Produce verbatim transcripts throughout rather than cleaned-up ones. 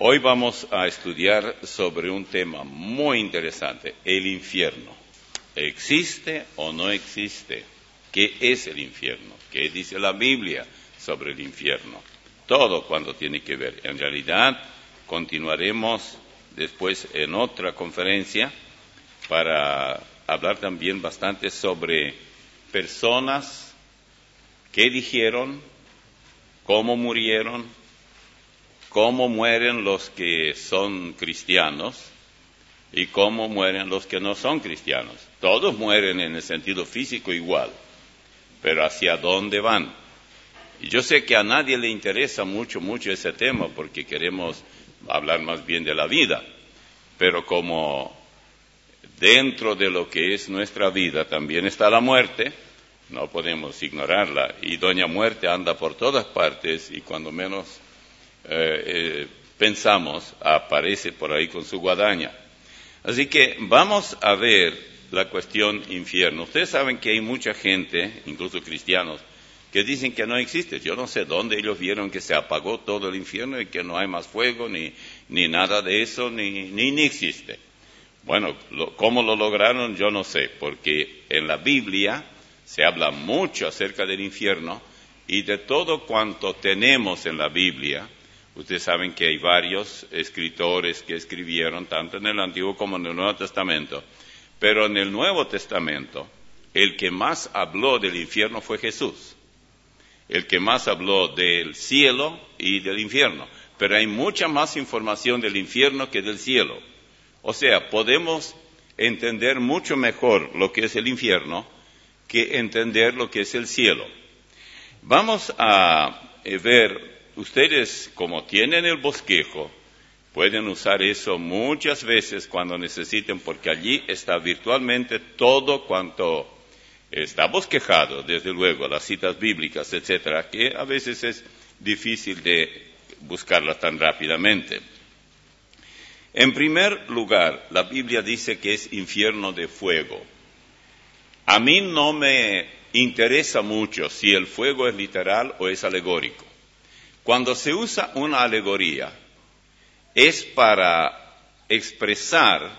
Hoy vamos a estudiar sobre un tema muy interesante, el infierno. ¿Existe o no existe? ¿Qué es el infierno? ¿Qué dice la Biblia sobre el infierno? Todo cuanto tiene que ver. En realidad, continuaremos después en otra conferencia para hablar también bastante sobre personas que dijeron, cómo murieron, cómo mueren los que son cristianos y cómo mueren los que no son cristianos. Todos mueren en el sentido físico igual, pero ¿hacia dónde van? Y yo sé que a nadie le interesa mucho, mucho ese tema porque queremos hablar más bien de la vida, pero como dentro de lo que es nuestra vida también está la muerte, no podemos ignorarla. Y Doña Muerte anda por todas partes y cuando menos eh, eh, pensamos, aparece por ahí con su guadaña. Así que vamos a ver la cuestión infierno. Ustedes saben que hay mucha gente, incluso cristianos, que dicen que no existe. Yo no sé dónde ellos vieron que se apagó todo el infierno y que no hay más fuego, ni, ni nada de eso, ni, ni, ni existe. Bueno, lo, ¿cómo lo lograron? Yo no sé, porque en la Biblia se habla mucho acerca del infierno y de todo cuanto tenemos en la Biblia. Ustedes saben que hay varios escritores que escribieron, tanto en el Antiguo como en el Nuevo Testamento, pero en el Nuevo Testamento, el que más habló del infierno fue Jesús. El que más habló del cielo y del infierno. Pero hay mucha más información del infierno que del cielo. O sea, podemos entender mucho mejor lo que es el infierno que entender lo que es el cielo. Vamos a ver, ustedes como tienen el bosquejo, pueden usar eso muchas veces cuando necesiten, porque allí está virtualmente todo cuanto está bosquejado, desde luego, las citas bíblicas, etcétera, que a veces es difícil de buscarlas tan rápidamente. En primer lugar, la Biblia dice que es infierno de fuego. A mí no me interesa mucho si el fuego es literal o es alegórico. Cuando se usa una alegoría, es para expresar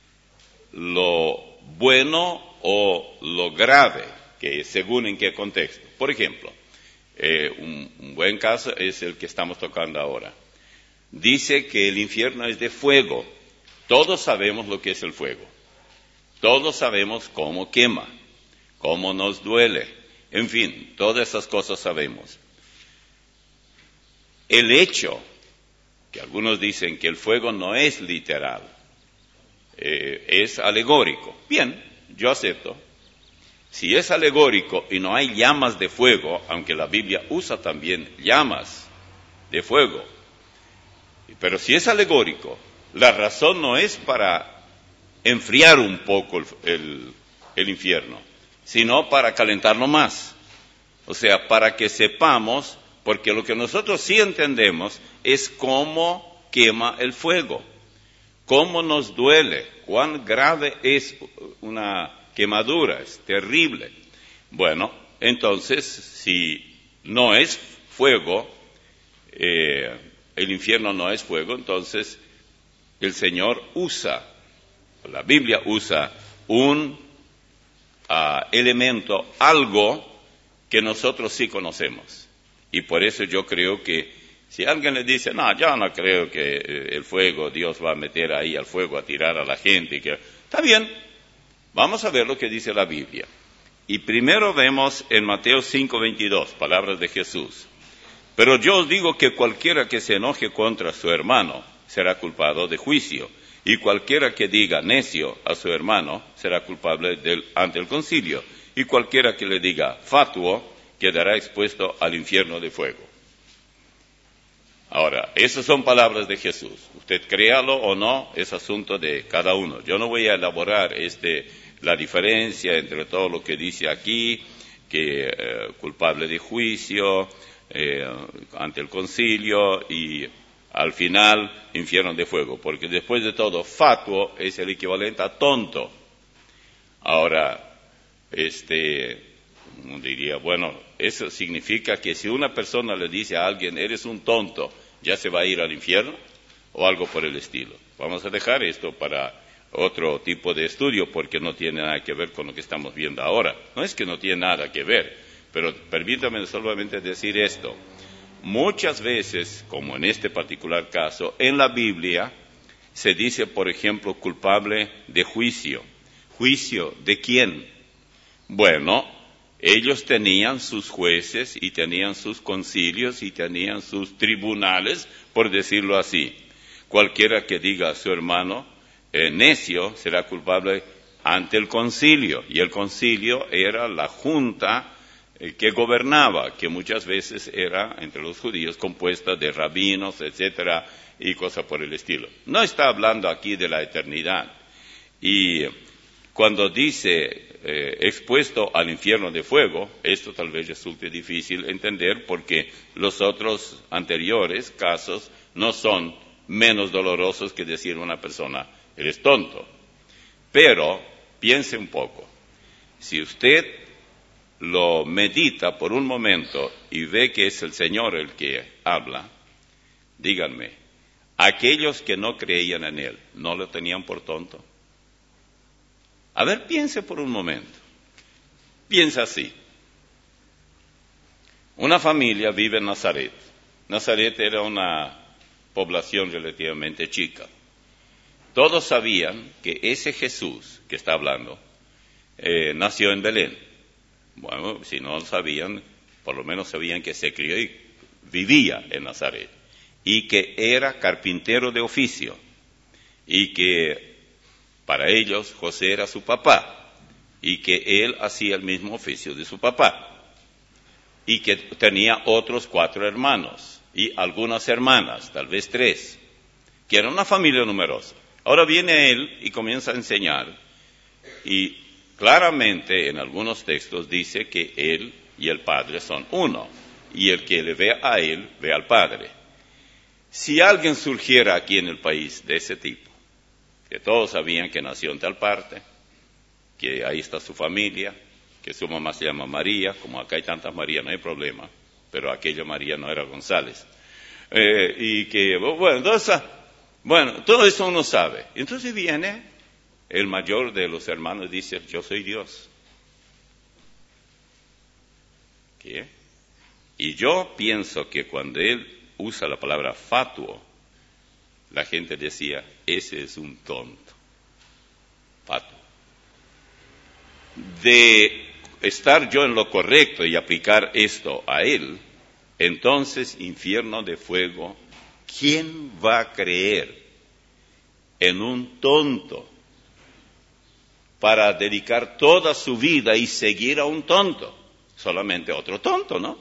lo bueno o lo grave, que según en qué contexto. Por ejemplo, eh, un, un buen caso es el que estamos tocando ahora. Dice que el infierno es de fuego. Todos sabemos lo que es el fuego. Todos sabemos cómo quema, cómo nos duele. En fin, todas esas cosas sabemos. El hecho, que algunos dicen que el fuego no es literal, eh, es alegórico. Bien, yo acepto. Si es alegórico y no hay llamas de fuego, aunque la Biblia usa también llamas de fuego, pero si es alegórico, la razón no es para enfriar un poco el, el, el infierno, sino para calentarlo más. O sea, para que sepamos, porque lo que nosotros sí entendemos es cómo quema el fuego, cómo nos duele, cuán grave es una quemadura, es terrible. Bueno, entonces, si no es fuego, eh, el infierno no es fuego, entonces el Señor usa, la Biblia usa un uh, elemento, algo que nosotros sí conocemos. Y por eso yo creo que si alguien le dice, no, yo no creo que el fuego, Dios va a meter ahí al fuego a tirar a la gente, que está bien, vamos a ver lo que dice la Biblia. Y primero vemos en Mateo cinco veintidós, palabras de Jesús. Pero yo os digo que cualquiera que se enoje contra su hermano será culpado de juicio, y cualquiera que diga necio a su hermano será culpable del, ante el concilio, y cualquiera que le diga fatuo quedará expuesto al infierno de fuego. Ahora, esas son palabras de Jesús. Usted créalo o no, es asunto de cada uno. Yo no voy a elaborar este, la diferencia entre todo lo que dice aquí, que eh, culpable de juicio, eh, ante el concilio y al final infierno de fuego, porque después de todo fatuo es el equivalente a tonto. Ahora, este, uno diría, bueno, eso significa que si una persona le dice a alguien, eres un tonto, ¿ya se va a ir al infierno? o algo por el estilo. Vamos a dejar esto para otro tipo de estudio porque no tiene nada que ver con lo que estamos viendo ahora. No es que no tiene nada que ver, pero permítame solamente decir esto. Muchas veces, como en este particular caso, en la Biblia se dice, por ejemplo, culpable de juicio. ¿Juicio de quién? Bueno, ellos tenían sus jueces y tenían sus concilios y tenían sus tribunales, por decirlo así. Cualquiera que diga a su hermano eh, necio será culpable ante el concilio. Y el concilio era la junta eh, que gobernaba, que muchas veces era entre los judíos compuesta de rabinos, etcétera, y cosas por el estilo. No está hablando aquí de la eternidad. Y cuando dice eh, expuesto al infierno de fuego, esto tal vez resulte difícil entender porque los otros anteriores casos no son menos dolorosos que decir a una persona, eres tonto. Pero piense un poco, si usted lo medita por un momento y ve que es el Señor el que habla, díganme, aquellos que no creían en Él, ¿no lo tenían por tonto? A ver, piense por un momento. Piensa así. Una familia vive en Nazaret. Nazaret era una población relativamente chica. Todos sabían que ese Jesús que está hablando eh, nació en Belén. Bueno, si no lo sabían, por lo menos sabían que se crió y vivía en Nazaret. Y que era carpintero de oficio. Y que para ellos José era su papá. Y que él hacía el mismo oficio de su papá. Y que tenía otros cuatro hermanos. Y algunas hermanas, tal vez tres. Que era una familia numerosa. Ahora viene él y comienza a enseñar. Y claramente en algunos textos dice que él y el Padre son uno. Y el que le ve a él, ve al Padre. Si alguien surgiera aquí en el país de ese tipo, que todos sabían que nació en tal parte, que ahí está su familia, que su mamá se llama María, como acá hay tantas Marías, no hay problema, pero aquella María no era González. Eh, y que, bueno, entonces, bueno, todo eso uno sabe. Entonces viene el mayor de los hermanos y dice, yo soy Dios. ¿Qué? Y yo pienso que cuando él usa la palabra fatuo, la gente decía, ese es un tonto. Fatuo. De estar yo en lo correcto y aplicar esto a él, entonces infierno de fuego, ¿quién va a creer en un tonto para dedicar toda su vida y seguir a un tonto? Solamente otro tonto, ¿no?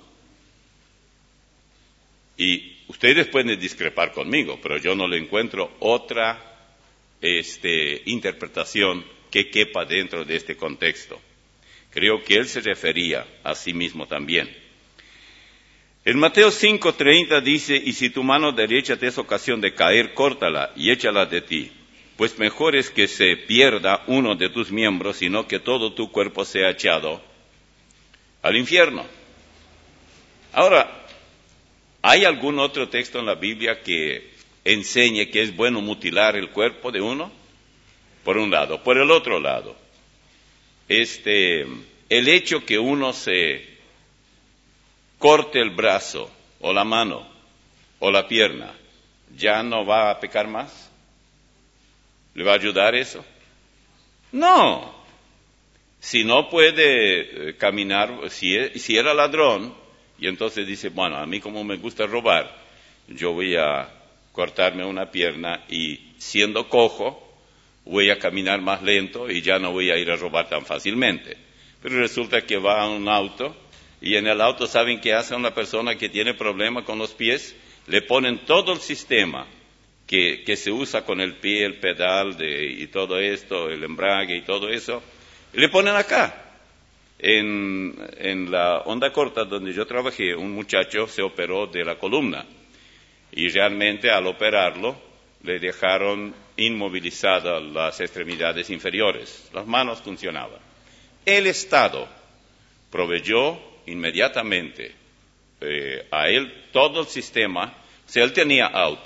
Y ustedes pueden discrepar conmigo, pero yo no le encuentro otra este, interpretación que quepa dentro de este contexto. Creo que él se refería a sí mismo también. En Mateo cinco treinta dice, y si tu mano derecha te es ocasión de caer, córtala y échala de ti, pues mejor es que se pierda uno de tus miembros, sino que todo tu cuerpo sea echado al infierno. Ahora, ¿hay algún otro texto en la Biblia que enseñe que es bueno mutilar el cuerpo de uno? Por un lado. Por el otro lado, este, el hecho que uno se corte el brazo, o la mano, o la pierna, ¿ya no va a pecar más? ¿Le va a ayudar eso? No. Si no puede eh, caminar, si, si era ladrón, y entonces dice, bueno, a mí como me gusta robar, yo voy a cortarme una pierna y siendo cojo, voy a caminar más lento y ya no voy a ir a robar tan fácilmente. Pero resulta que va a un auto y en el auto saben qué hace una persona que tiene problema con los pies, le ponen todo el sistema que, que se usa con el pie, el pedal de, y todo esto, el embrague y todo eso, y le ponen acá. En, en la onda corta donde yo trabajé, un muchacho se operó de la columna y realmente al operarlo le dejaron inmovilizadas las extremidades inferiores, las manos funcionaban. El Estado proveyó inmediatamente eh, a él todo el sistema, o sea, él tenía auto,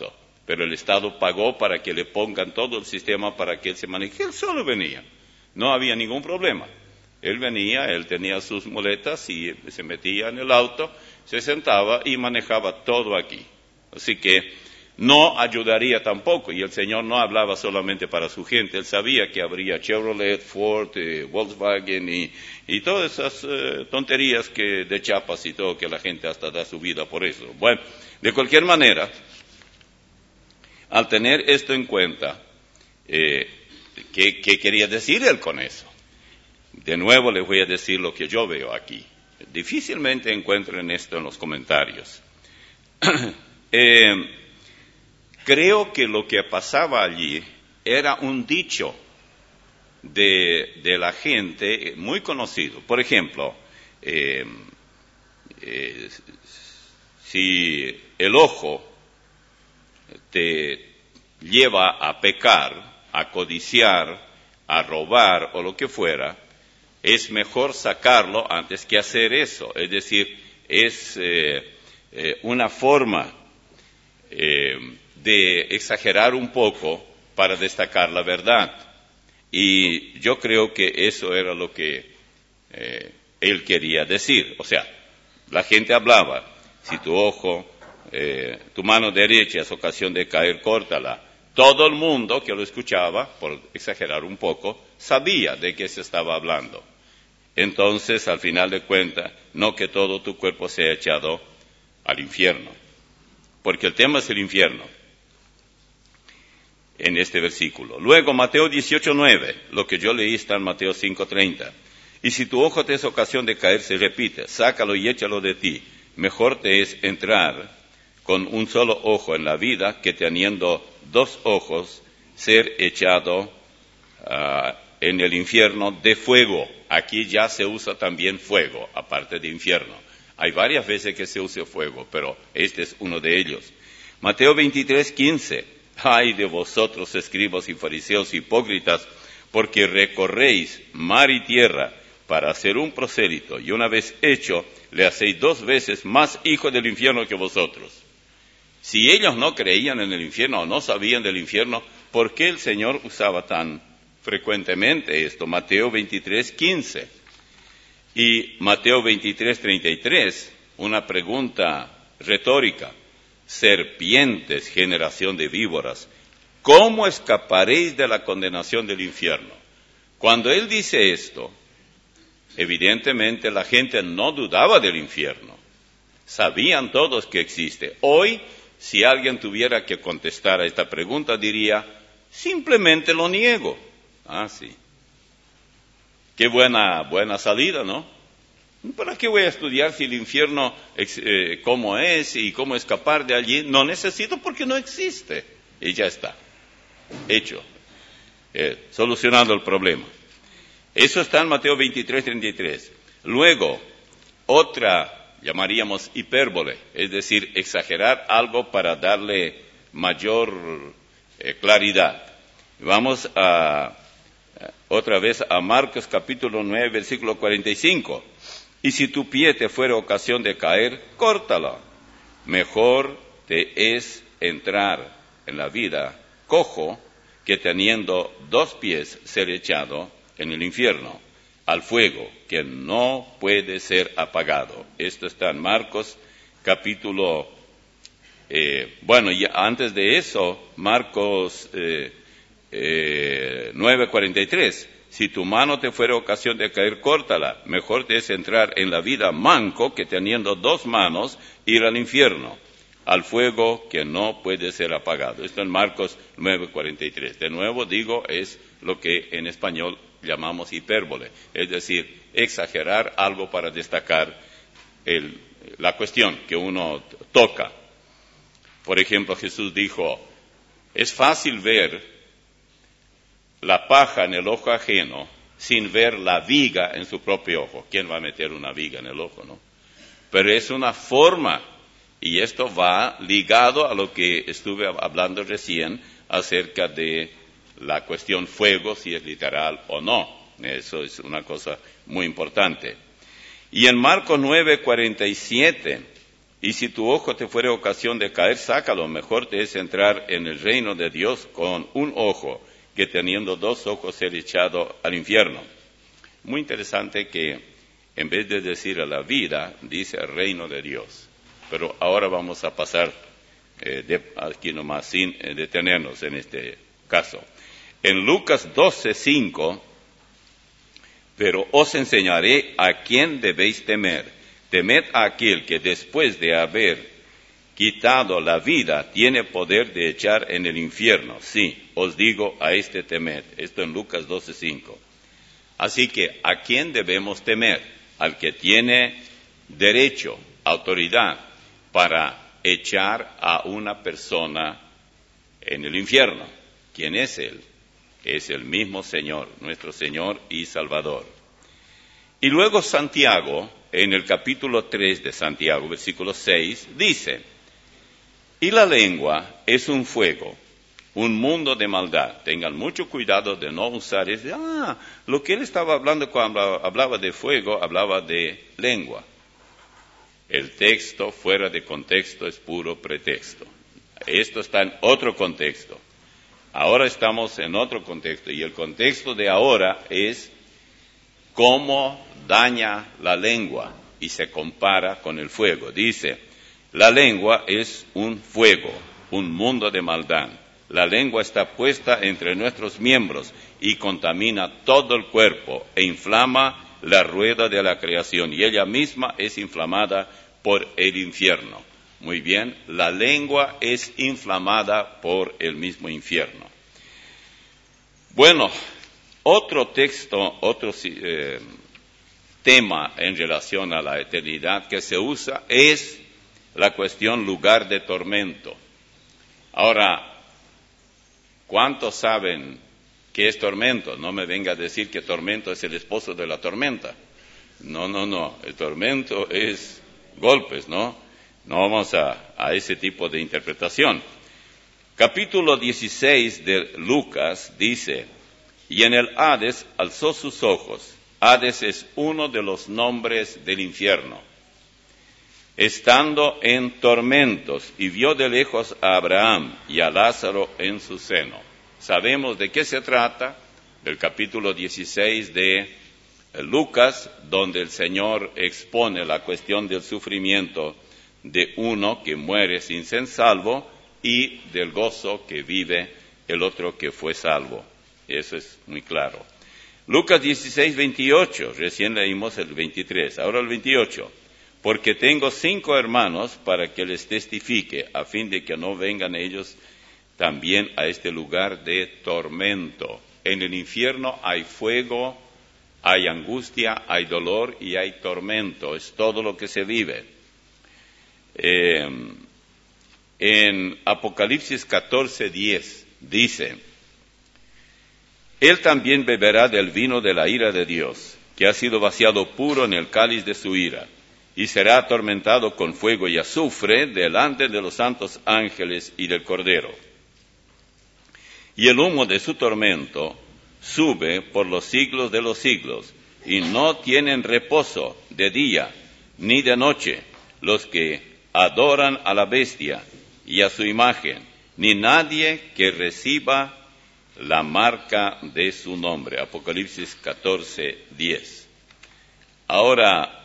pero el Estado pagó para que le pongan todo el sistema para que él se maneje. Él solo venía, no había ningún problema. Él venía, él tenía sus muletas y se metía en el auto, se sentaba y manejaba todo aquí. Así que no ayudaría tampoco, y el Señor no hablaba solamente para su gente, Él sabía que habría Chevrolet, Ford, eh, Volkswagen y, y todas esas eh, tonterías que de chapas y todo, que la gente hasta da su vida por eso. Bueno, de cualquier manera, al tener esto en cuenta, eh, ¿qué, ¿qué quería decir Él con eso? De nuevo les voy a decir lo que yo veo aquí. Difícilmente encuentren esto en los comentarios. eh, creo que lo que pasaba allí era un dicho de, de la gente muy conocido. Por ejemplo, eh, eh, si el ojo te lleva a pecar, a codiciar, a robar o lo que fuera, es mejor sacarlo antes que hacer eso. Es decir, es eh, eh, una forma eh, de exagerar un poco para destacar la verdad. Y yo creo que eso era lo que eh, él quería decir. O sea, la gente hablaba, si tu ojo, eh, tu mano derecha es ocasión de caer, córtala. Todo el mundo que lo escuchaba, por exagerar un poco, sabía de qué se estaba hablando. Entonces, al final de cuentas, no que todo tu cuerpo sea echado al infierno, porque el tema es el infierno en este versículo. Luego, Mateo dieciocho nueve, lo que yo leí está en Mateo cinco treinta. Y si tu ojo te es ocasión de caer, se repite, sácalo y échalo de ti. Mejor te es entrar con un solo ojo en la vida que teniendo dos ojos ser echado uh, en el infierno de fuego. Aquí ya se usa también fuego, aparte de infierno. Hay varias veces que se usa fuego, pero este es uno de ellos. Mateo veintitrés quince. Ay de vosotros, escribas y fariseos hipócritas, porque recorréis mar y tierra para hacer un prosélito, y una vez hecho, le hacéis dos veces más hijo del infierno que vosotros. Si ellos no creían en el infierno o no sabían del infierno, ¿por qué el Señor usaba tan frecuentemente esto? Mateo veintitrés quince y Mateo veintitrés treinta y tres, una pregunta retórica. Serpientes, generación de víboras, ¿cómo escaparéis de la condenación del infierno? Cuando él dice esto, evidentemente la gente no dudaba del infierno. Sabían todos que existe. Hoy, si alguien tuviera que contestar a esta pregunta, diría, simplemente lo niego. Ah, sí. Qué buena, buena salida, ¿no? ¿Para qué voy a estudiar si el infierno, eh, cómo es y cómo escapar de allí? No necesito porque no existe. Y ya está. Hecho. Eh, solucionando el problema. Eso está en Mateo veintitrés treinta y tres. Luego, otra, llamaríamos hipérbole, es decir, exagerar algo para darle mayor eh, claridad. Vamos a, otra vez a Marcos capítulo nueve, versículo cuarenta y cinco. Y si tu pie te fuera ocasión de caer, córtalo. Mejor te es entrar en la vida cojo que teniendo dos pies ser echado en el infierno, al fuego que no puede ser apagado. Esto está en Marcos capítulo, eh, bueno, y antes de eso, Marcos eh, eh, nueve cuarenta y tres. Si tu mano te fuera ocasión de caer, córtala. Mejor te es entrar en la vida manco que teniendo dos manos ir al infierno, al fuego que no puede ser apagado. Esto en Marcos nueve cuarenta y tres. De nuevo digo, es lo que en español llamamos hipérbole, es decir, exagerar algo para destacar el, la cuestión que uno toca. Por ejemplo, Jesús dijo, es fácil ver la paja en el ojo ajeno sin ver la viga en su propio ojo. ¿Quién va a meter una viga en el ojo, no? Pero es una forma, y esto va ligado a lo que estuve hablando recién acerca de la cuestión fuego, si es literal o no. Eso es una cosa muy importante. Y en Marcos nueve cuarenta y siete Y si tu ojo te fuere ocasión de caer, sácalo. Mejor te es entrar en el reino de Dios con un ojo que teniendo dos ojos ser echado al infierno. Muy interesante que en vez de decir a la vida, dice el reino de Dios. Pero ahora vamos a pasar eh, de, aquí nomás sin eh, detenernos en este caso. En Lucas doce, cinco, pero os enseñaré a quién debéis temer. Temed a aquel que después de haber quitado la vida tiene poder de echar en el infierno. Sí, os digo a este temed. Esto en Lucas doce, cinco. Así que, ¿a quién debemos temer? Al que tiene derecho, autoridad, para echar a una persona en el infierno. ¿Quién es Él? Es el mismo Señor, nuestro Señor y Salvador. Y luego Santiago, en el capítulo tres de Santiago, versículo seis, dice, y la lengua es un fuego, un mundo de maldad. Tengan mucho cuidado de no usar ese, ah, lo que él estaba hablando cuando hablaba de fuego, hablaba de lengua. El texto fuera de contexto es puro pretexto. Esto está en otro contexto. Ahora estamos en otro contexto, y el contexto de ahora es cómo daña la lengua, y se compara con el fuego. Dice, la lengua es un fuego, un mundo de maldad. La lengua está puesta entre nuestros miembros y contamina todo el cuerpo e inflama la rueda de la creación, y ella misma es inflamada por el infierno. Muy bien, la lengua es inflamada por el mismo infierno. Bueno, otro texto, otro eh, tema en relación a la eternidad que se usa es la cuestión lugar de tormento. Ahora, ¿cuántos saben qué es tormento? No me venga a decir que tormento es el esposo de la tormenta. No, no, no. El tormento es golpes, ¿no? No vamos a, a ese tipo de interpretación. Capítulo dieciséis de Lucas dice, y en el Hades alzó sus ojos. Hades es uno de los nombres del infierno. Estando en tormentos, y vio de lejos a Abraham y a Lázaro en su seno. Sabemos de qué se trata, del capítulo dieciséis de Lucas, donde el Señor expone la cuestión del sufrimiento de uno que muere sin ser salvo y del gozo que vive el otro que fue salvo. Eso es muy claro. Lucas dieciséis, veintiocho, recién leímos el veintitrés, ahora el veintiocho. Porque tengo cinco hermanos para que les testifique, a fin de que no vengan ellos también a este lugar de tormento. En el infierno hay fuego, hay angustia, hay dolor y hay tormento. Es todo lo que se vive. Eh, en Apocalipsis catorce, diez dice, Él también beberá del vino de la ira de Dios, que ha sido vaciado puro en el cáliz de su ira, y será atormentado con fuego y azufre delante de los santos ángeles y del Cordero. Y el humo de su tormento sube por los siglos de los siglos, y no tienen reposo de día ni de noche los que adoran a la bestia y a su imagen, ni nadie que reciba la marca de su nombre. Apocalipsis catorce, diez. Ahora,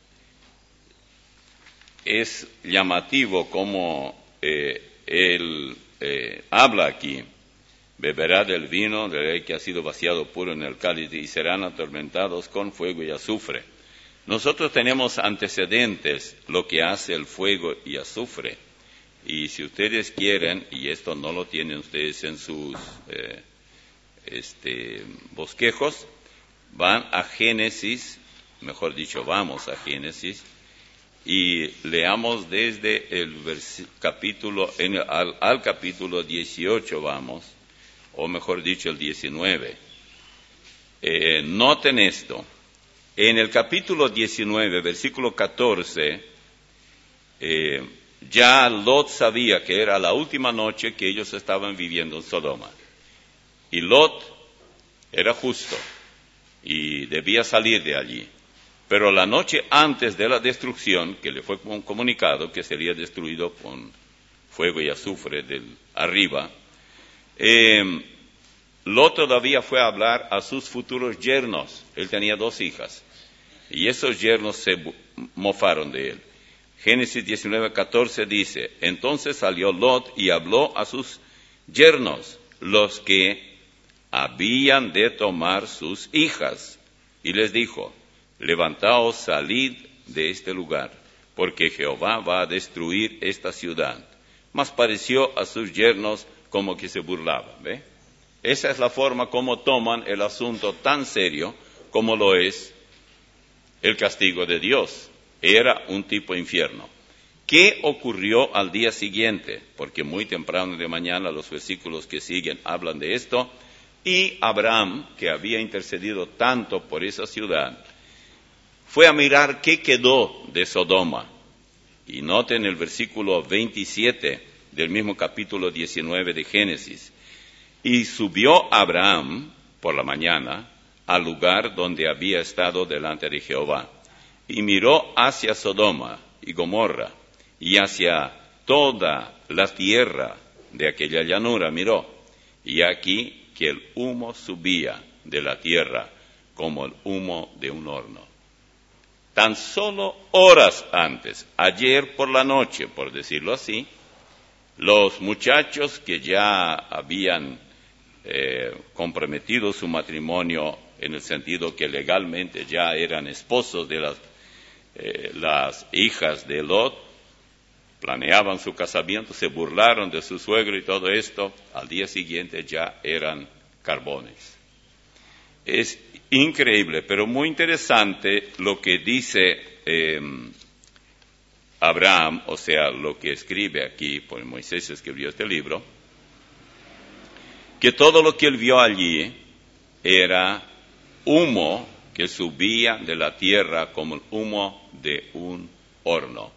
es llamativo como eh, él eh, habla aquí, beberá del vino del rey que ha sido vaciado puro en el cáliz y serán atormentados con fuego y azufre. Nosotros tenemos antecedentes, lo que hace el fuego y azufre. Y si ustedes quieren, y esto no lo tienen ustedes en sus eh, este, bosquejos, van a Génesis, mejor dicho, vamos a Génesis, y leamos desde el capítulo, en el, al, al capítulo dieciocho vamos, o mejor dicho, el diecinueve. Eh, noten esto. En el capítulo diecinueve, versículo catorce, eh, ya Lot sabía que era la última noche que ellos estaban viviendo en Sodoma. Y Lot era justo y debía salir de allí. Pero la noche antes de la destrucción, que le fue comunicado que sería destruido con fuego y azufre del arriba, eh, Lot todavía fue a hablar a sus futuros yernos. Él tenía dos hijas. Y esos yernos se mofaron de él. Génesis diecinueve, catorce dice, entonces salió Lot y habló a sus yernos, los que habían de tomar sus hijas, y les dijo, levantaos, salid de este lugar, porque Jehová va a destruir esta ciudad. Mas pareció a sus yernos como que se burlaban, ¿ve? Esa es la forma como toman el asunto tan serio como lo es el castigo de Dios. Era un tipo infierno. ¿Qué ocurrió al día siguiente? Porque muy temprano de mañana los versículos que siguen hablan de esto. Y Abraham, que había intercedido tanto por esa ciudad, fue a mirar qué quedó de Sodoma. Y noten el versículo veintisiete del mismo capítulo diecinueve de Génesis. Y subió Abraham por la mañana al lugar donde había estado delante de Jehová, y miró hacia Sodoma y Gomorra, y hacia toda la tierra de aquella llanura miró, y aquí que el humo subía de la tierra como el humo de un horno. Tan solo horas antes, ayer por la noche, por decirlo así, los muchachos que ya habían eh, comprometido su matrimonio en el sentido que legalmente ya eran esposos de las, eh, las hijas de Lot, planeaban su casamiento, se burlaron de su suegro y todo esto, al día siguiente ya eran carbones. Es increíble, pero muy interesante lo que dice eh, Abraham, o sea, lo que escribe aquí, pues Moisés escribió este libro, que todo lo que él vio allí era humo que subía de la tierra como el humo de un horno.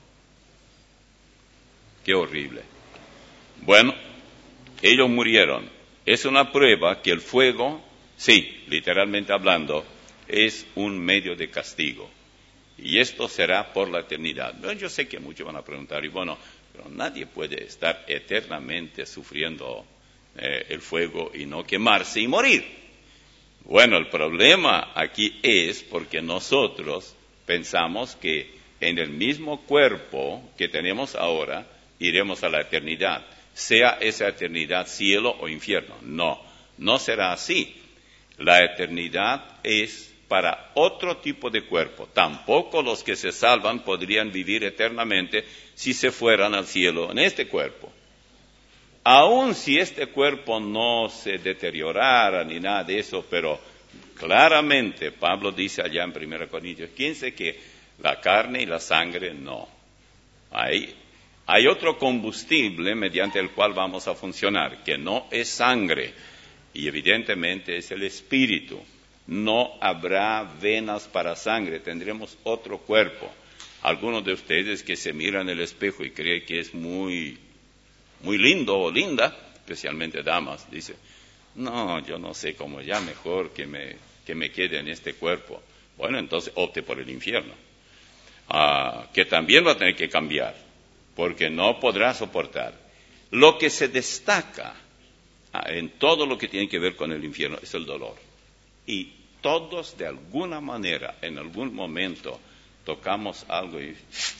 Qué horrible. Bueno, ellos murieron. Es una prueba que el fuego, sí, literalmente hablando, es un medio de castigo. Y esto será por la eternidad. Bueno, yo sé que muchos van a preguntar, y bueno, pero nadie puede estar eternamente sufriendo eh, el fuego y no quemarse y morir. Bueno, el problema aquí es porque nosotros pensamos que en el mismo cuerpo que tenemos ahora iremos a la eternidad, sea esa eternidad cielo o infierno. No, no será así. La eternidad es para otro tipo de cuerpo. Tampoco los que se salvan podrían vivir eternamente si se fueran al cielo en este cuerpo. Aun si este cuerpo no se deteriorara ni nada de eso, pero claramente Pablo dice allá en primera Corintios quince que la carne y la sangre no. Hay, hay otro combustible mediante el cual vamos a funcionar, que no es sangre, y evidentemente es el espíritu. No habrá venas para sangre, tendremos otro cuerpo. Algunos de ustedes que se miran en el espejo y creen que es muy, muy lindo o linda, especialmente damas, dicen, no, yo no sé cómo, ya mejor que me, que me quede en este cuerpo. Bueno, entonces opte por el infierno, ah, que también va a tener que cambiar, porque no podrá soportar. Lo que se destaca ah, en todo lo que tiene que ver con el infierno es el dolor. Y todos de alguna manera, en algún momento, tocamos algo y,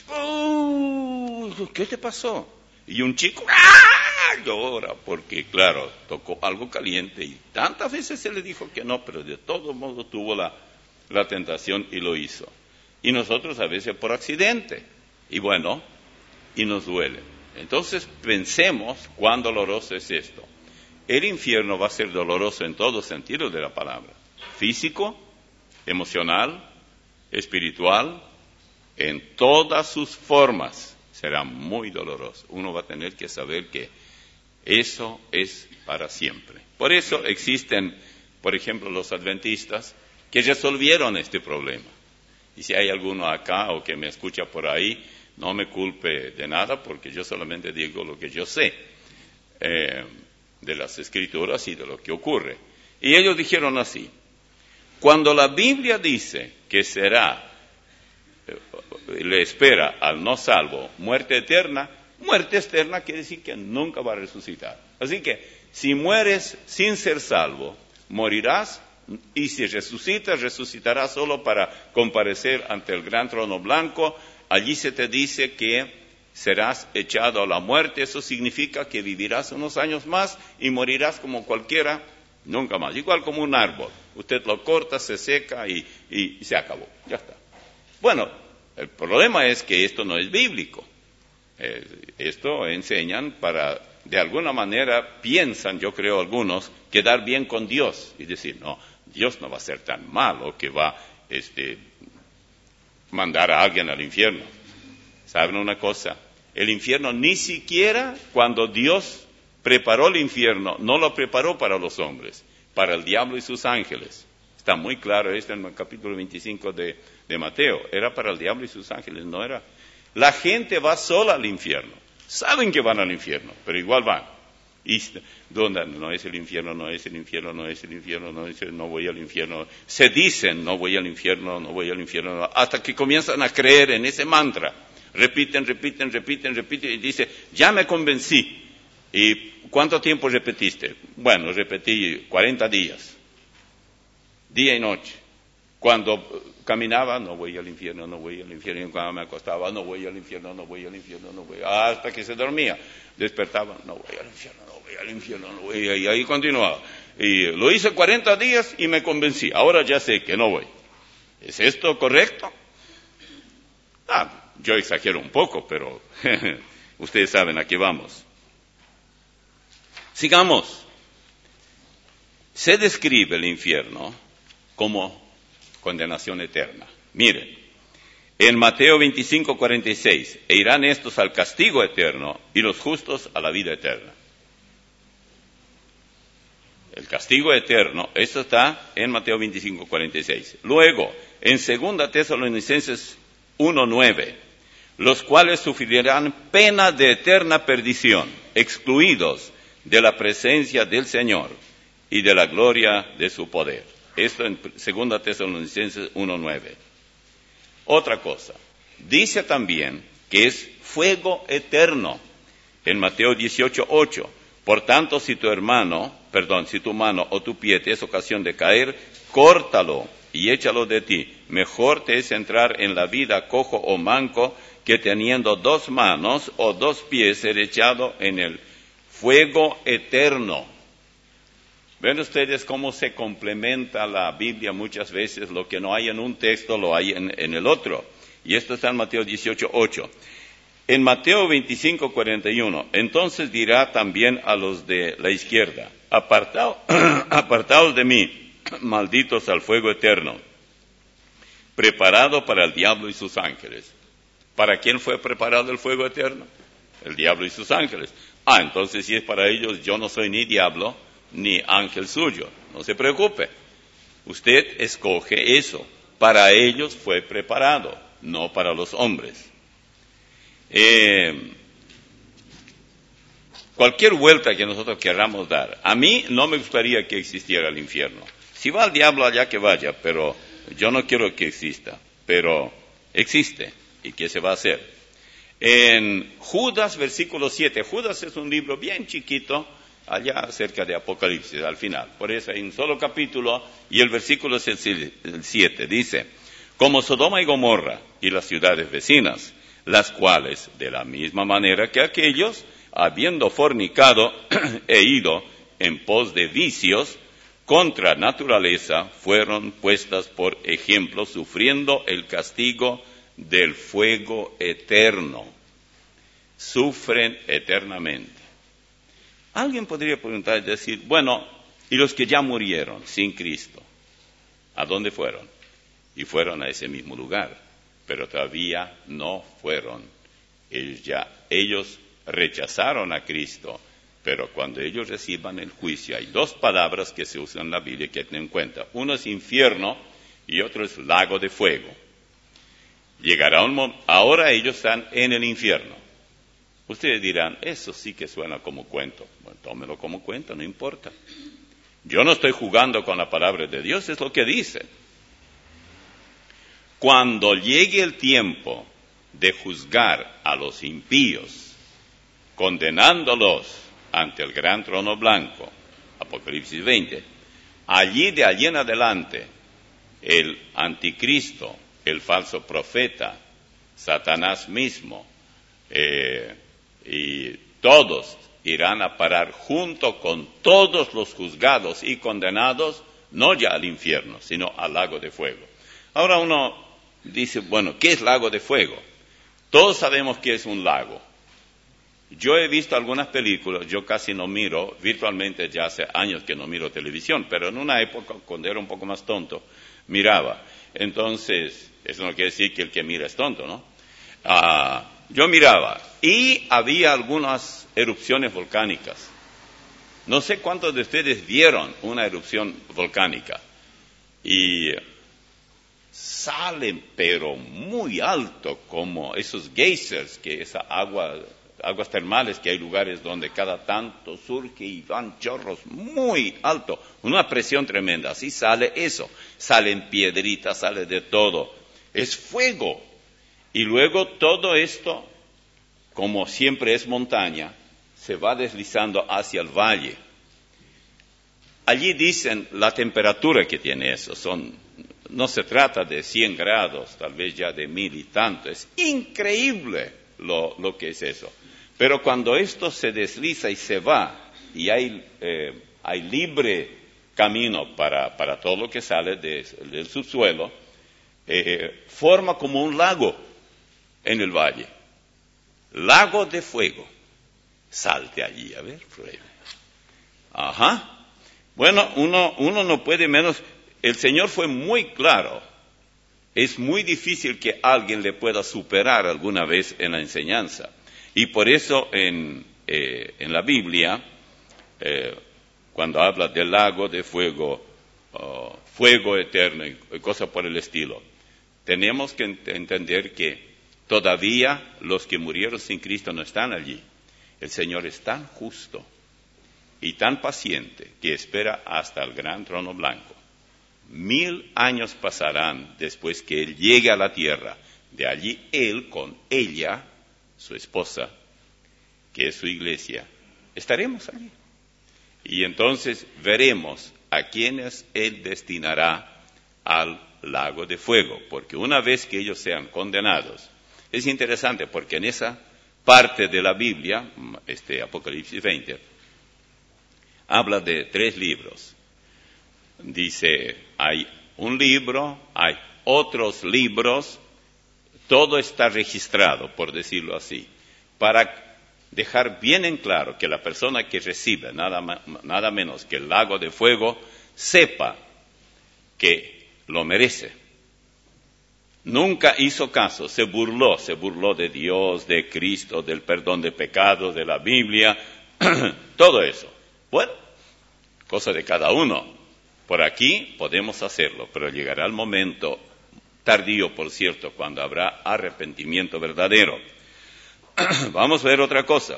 ¡oh! ¿Qué te pasó? Y un chico ¡ah! Llora porque, claro, tocó algo caliente y tantas veces se le dijo que no, pero de todo modo tuvo la, la tentación y lo hizo. Y nosotros a veces por accidente. Y bueno, y nos duele. Entonces pensemos cuán doloroso es esto. El infierno va a ser doloroso en todo sentido de la palabra. Físico, emocional, espiritual, en todas sus formas será muy doloroso. Uno va a tener que saber que eso es para siempre. Por eso existen, por ejemplo, los adventistas que resolvieron este problema. Y si hay alguno acá o que me escucha por ahí, no me culpe de nada porque yo solamente digo lo que yo sé eh, de las Escrituras y de lo que ocurre. Y ellos dijeron así: cuando la Biblia dice que será le espera al no salvo muerte eterna, muerte eterna quiere decir que nunca va a resucitar. Así que si mueres sin ser salvo, morirás, y si resucitas, resucitarás solo para comparecer ante el gran trono blanco. Allí se te dice que serás echado a la muerte. Eso significa que vivirás unos años más y morirás como cualquiera, nunca más. Igual como un árbol. Usted lo corta, se seca y, y, y se acabó. Ya está. Bueno, el problema es que esto no es bíblico. Eh, esto enseñan para, de alguna manera, piensan, yo creo algunos, quedar bien con Dios. Y decir, no, Dios no va a ser tan malo que va este, mandar a alguien al infierno. ¿Saben una cosa? El infierno ni siquiera cuando Dios preparó el infierno, no lo preparó para los hombres, para el diablo y sus ángeles. Está muy claro esto en el capítulo veinticinco de, de Mateo. Era para el diablo y sus ángeles, no era. La gente va sola al infierno. Saben que van al infierno, pero igual van. Y ¿dónde? No es el infierno, no es el infierno, no es el infierno, no es el, no voy al infierno. Se dicen, no voy al infierno, no voy al infierno, hasta que comienzan a creer en ese mantra. Repiten, repiten, repiten, repiten, y dice, ya me convencí. ¿Y cuánto tiempo repetiste? Bueno, repetí cuarenta días, día y noche. Cuando caminaba, no voy al infierno, no voy al infierno. Y cuando me acostaba, no voy al infierno, no voy al infierno, no voy. Hasta que se dormía. Despertaba, no voy al infierno, no voy al infierno, no voy. Y ahí continuaba. Y lo hice cuarenta días y me convencí. Ahora ya sé que no voy. ¿Es esto correcto? Ah, yo exagero un poco, pero ustedes saben a qué vamos. Sigamos. Se describe el infierno como condenación eterna. Miren, en Mateo veinticinco, cuarenta y seis, e irán estos al castigo eterno y los justos a la vida eterna. El castigo eterno, esto está en Mateo veinticinco, cuarenta y seis. Luego, en segunda Tesalonicenses uno, nueve, los cuales sufrirán pena de eterna perdición, excluidos de la presencia del Señor y de la gloria de su poder. Esto en segunda Tesalonicenses uno, nueve. Otra cosa, dice también que es fuego eterno en Mateo dieciocho, ocho. Por tanto, si tu hermano, perdón, si tu mano o tu pie te es ocasión de caer, córtalo y échalo de ti. Mejor te es entrar en la vida cojo o manco que teniendo dos manos o dos pies ser echado en el fuego eterno. ¿Ven ustedes cómo se complementa la Biblia muchas veces? Lo que no hay en un texto lo hay en, en el otro. Y esto está en Mateo dieciocho, ocho. En Mateo veinticinco, cuarenta y uno, entonces dirá también a los de la izquierda, apartaos, apartaos de mí, malditos al fuego eterno, preparado para el diablo y sus ángeles. ¿Para quién fue preparado el fuego eterno? El diablo y sus ángeles. Ah, entonces si es para ellos, yo no soy ni diablo, ni ángel suyo. No se preocupe. Usted escoge eso. Para ellos fue preparado, no para los hombres. Eh, cualquier vuelta que nosotros queramos dar, a mí no me gustaría que existiera el infierno. Si va al diablo, allá que vaya, pero yo no quiero que exista. Pero existe. ¿Y qué se va a hacer? En Judas, versículo siete. Judas es un libro bien chiquito, allá cerca de Apocalipsis, al final. Por eso hay un solo capítulo, y el versículo es el siete. Dice, como Sodoma y Gomorra y las ciudades vecinas, las cuales, de la misma manera que aquellos, habiendo fornicado e ido en pos de vicios, contra naturaleza, fueron puestas por ejemplo, sufriendo el castigo del fuego eterno. Sufren eternamente. Alguien podría preguntar y decir, bueno, ¿y los que ya murieron sin Cristo? ¿A dónde fueron? Y fueron a ese mismo lugar, pero todavía no fueron. Ellos, ya, ellos rechazaron a Cristo, pero cuando ellos reciban el juicio, hay dos palabras que se usan en la Biblia que tienen en cuenta. Uno es infierno y otro es lago de fuego. Llegará un momento, ahora ellos están en el infierno. Ustedes dirán, eso sí que suena como cuento. Bueno, tómelo como cuento, no importa. Yo no estoy jugando con la palabra de Dios, es lo que dice. Cuando llegue el tiempo de juzgar a los impíos, condenándolos ante el gran trono blanco, Apocalipsis veinte, allí de allí en adelante, el anticristo, el falso profeta, Satanás mismo, eh, y todos irán a parar junto con todos los juzgados y condenados, no ya al infierno, sino al lago de fuego. Ahora uno dice, bueno, ¿qué es lago de fuego? Todos sabemos que es un lago. Yo he visto algunas películas, yo casi no miro, virtualmente ya hace años que no miro televisión, pero en una época, cuando era un poco más tonto, miraba. Entonces, eso no quiere decir que el que mira es tonto, ¿no? Ah, yo miraba y había algunas erupciones volcánicas. No sé cuántos de ustedes vieron una erupción volcánica. Y salen, pero muy alto, como esos geysers, que esa agua, aguas termales, que hay lugares donde cada tanto surge y van chorros muy alto, una presión tremenda. Así sale eso, salen piedritas, sale de todo. Es fuego. Y luego todo esto, como siempre es montaña, se va deslizando hacia el valle. Allí dicen la temperatura que tiene eso, son, no se trata de cien grados, tal vez ya de mil y tanto, es increíble lo, lo que es eso. Pero cuando esto se desliza y se va, y hay, eh, hay libre camino para, para todo lo que sale de, del subsuelo, eh, forma como un lago en el valle. Lago de fuego. Salte allí, a ver, pruebe. Ajá. Bueno, uno, uno no puede menos. El Señor fue muy claro. Es muy difícil que alguien le pueda superar alguna vez en la enseñanza. Y por eso en, eh, en la Biblia, eh, cuando habla del lago de fuego, uh, fuego eterno y cosas por el estilo, tenemos que ent- entender que todavía los que murieron sin Cristo no están allí. El Señor es tan justo y tan paciente que espera hasta el gran trono blanco. Mil años pasarán después que Él llegue a la tierra. De allí Él con ella, su esposa, que es su iglesia, estaremos allí. Y entonces veremos a quienes Él destinará al lago de fuego. Porque una vez que ellos sean condenados, es interesante porque en esa parte de la Biblia, este Apocalipsis veinte, habla de tres libros. Dice, hay un libro, hay otros libros, todo está registrado, por decirlo así, para dejar bien en claro que la persona que recibe nada, nada menos que el lago de fuego, sepa que lo merece. Nunca hizo caso, se burló, se burló de Dios, de Cristo, del perdón de pecados, de la Biblia, todo eso. Bueno, cosa de cada uno. Por aquí podemos hacerlo, pero llegará el momento, tardío por cierto, cuando habrá arrepentimiento verdadero. Vamos a ver otra cosa.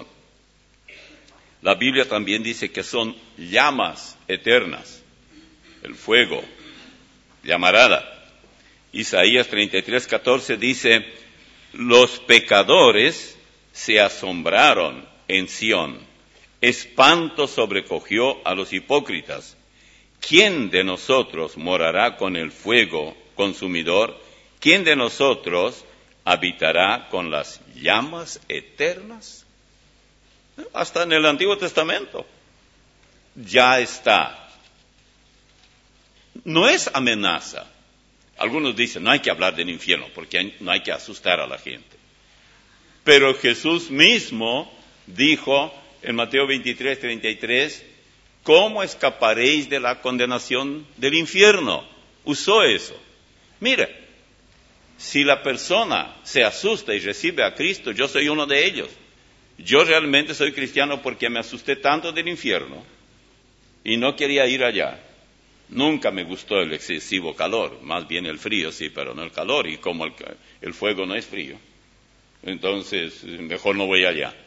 La Biblia también dice que son llamas eternas, el fuego, llamarada. Isaías treinta y tres, catorce dice, los pecadores se asombraron en Sión, espanto sobrecogió a los hipócritas. ¿Quién de nosotros morará con el fuego consumidor? ¿Quién de nosotros habitará con las llamas eternas? Hasta en el Antiguo Testamento ya está. No es amenaza. Algunos dicen, no hay que hablar del infierno porque no hay que asustar a la gente. Pero Jesús mismo dijo en Mateo veintitrés, treinta y tres, ¿cómo escaparéis de la condenación del infierno? Usó eso. Mire, si la persona se asusta y recibe a Cristo, yo soy uno de ellos. Yo realmente soy cristiano porque me asusté tanto del infierno y no quería ir allá. Nunca me gustó el excesivo calor, más bien el frío, sí, pero no el calor. Y como el, el fuego no es frío, entonces mejor no voy allá.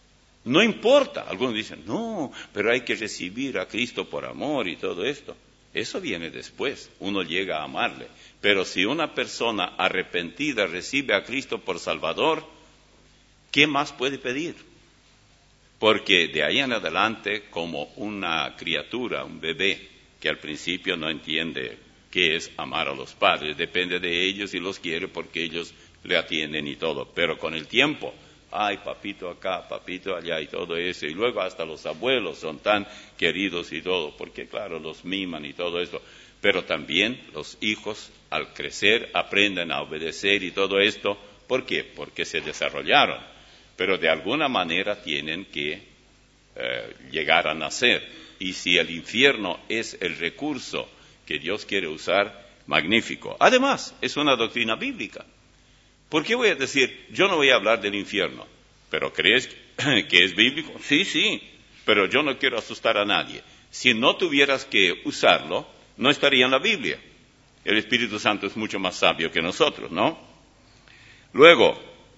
No importa, algunos dicen, no, pero hay que recibir a Cristo por amor y todo esto. Eso viene después, uno llega a amarle. Pero si una persona arrepentida recibe a Cristo por Salvador, ¿qué más puede pedir? Porque de ahí en adelante, como una criatura, un bebé, que al principio no entiende qué es amar a los padres, depende de ellos y los quiere porque ellos le atienden y todo. Pero con el tiempo, ay, papito acá, papito allá y todo eso. Y luego hasta los abuelos son tan queridos y todo, porque claro, los miman y todo esto. Pero también los hijos, al crecer, aprenden a obedecer y todo esto. ¿Por qué? Porque se desarrollaron. Pero de alguna manera tienen que eh, llegar a nacer. Y si el infierno es el recurso que Dios quiere usar, magnífico. Además, es una doctrina bíblica. ¿Por qué voy a decir, yo no voy a hablar del infierno? ¿Pero crees que es bíblico? Sí, sí, pero yo no quiero asustar a nadie. Si no tuvieras que usarlo, no estaría en la Biblia. El Espíritu Santo es mucho más sabio que nosotros, ¿no? Luego,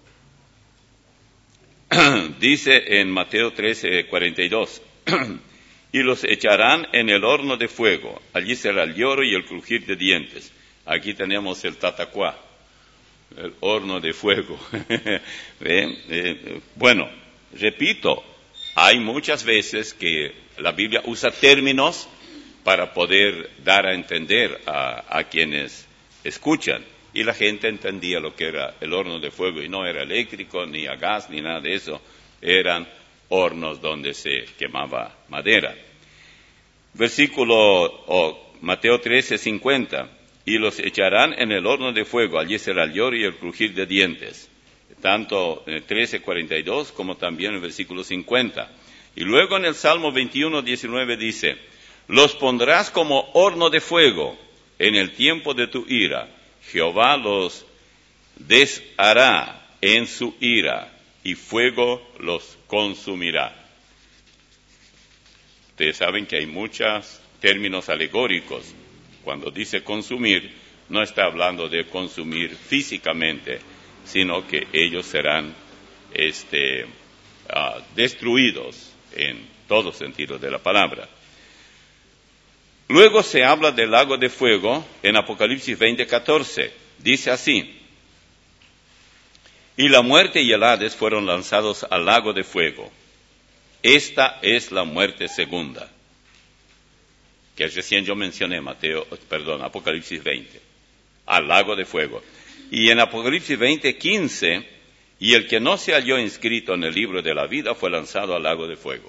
dice en Mateo trece, cuarenta y dos, y los echarán en el horno de fuego. Allí será el lloro y el crujir de dientes. Aquí tenemos el tatacuá, el horno de fuego. ¿Eh? Eh, bueno, repito, hay muchas veces que la Biblia usa términos para poder dar a entender a, a quienes escuchan. Y la gente entendía lo que era el horno de fuego, y no era eléctrico, ni a gas, ni nada de eso. Eran hornos donde se quemaba madera. Versículo oh, Mateo trece, cincuenta. Y los echarán en el horno de fuego, allí será el lloro y el crujir de dientes. Tanto en el trece, cuarenta y dos como también en el versículo cincuenta. Y luego en el Salmo veintiuno, diecinueve dice, los pondrás como horno de fuego en el tiempo de tu ira. Jehová los deshará en su ira y fuego los consumirá. Ustedes saben que hay muchos términos alegóricos. Cuando dice consumir, no está hablando de consumir físicamente, sino que ellos serán este, uh, destruidos en todo sentido de la palabra. Luego se habla del lago de fuego en Apocalipsis veinte, catorce. Dice así, y la muerte y el Hades fueron lanzados al lago de fuego. Esta es la muerte segunda, que recién yo mencioné, Mateo, perdón, Apocalipsis veinte, al lago de fuego. Y en Apocalipsis veinte, quince, y el que no se halló inscrito en el libro de la vida fue lanzado al lago de fuego.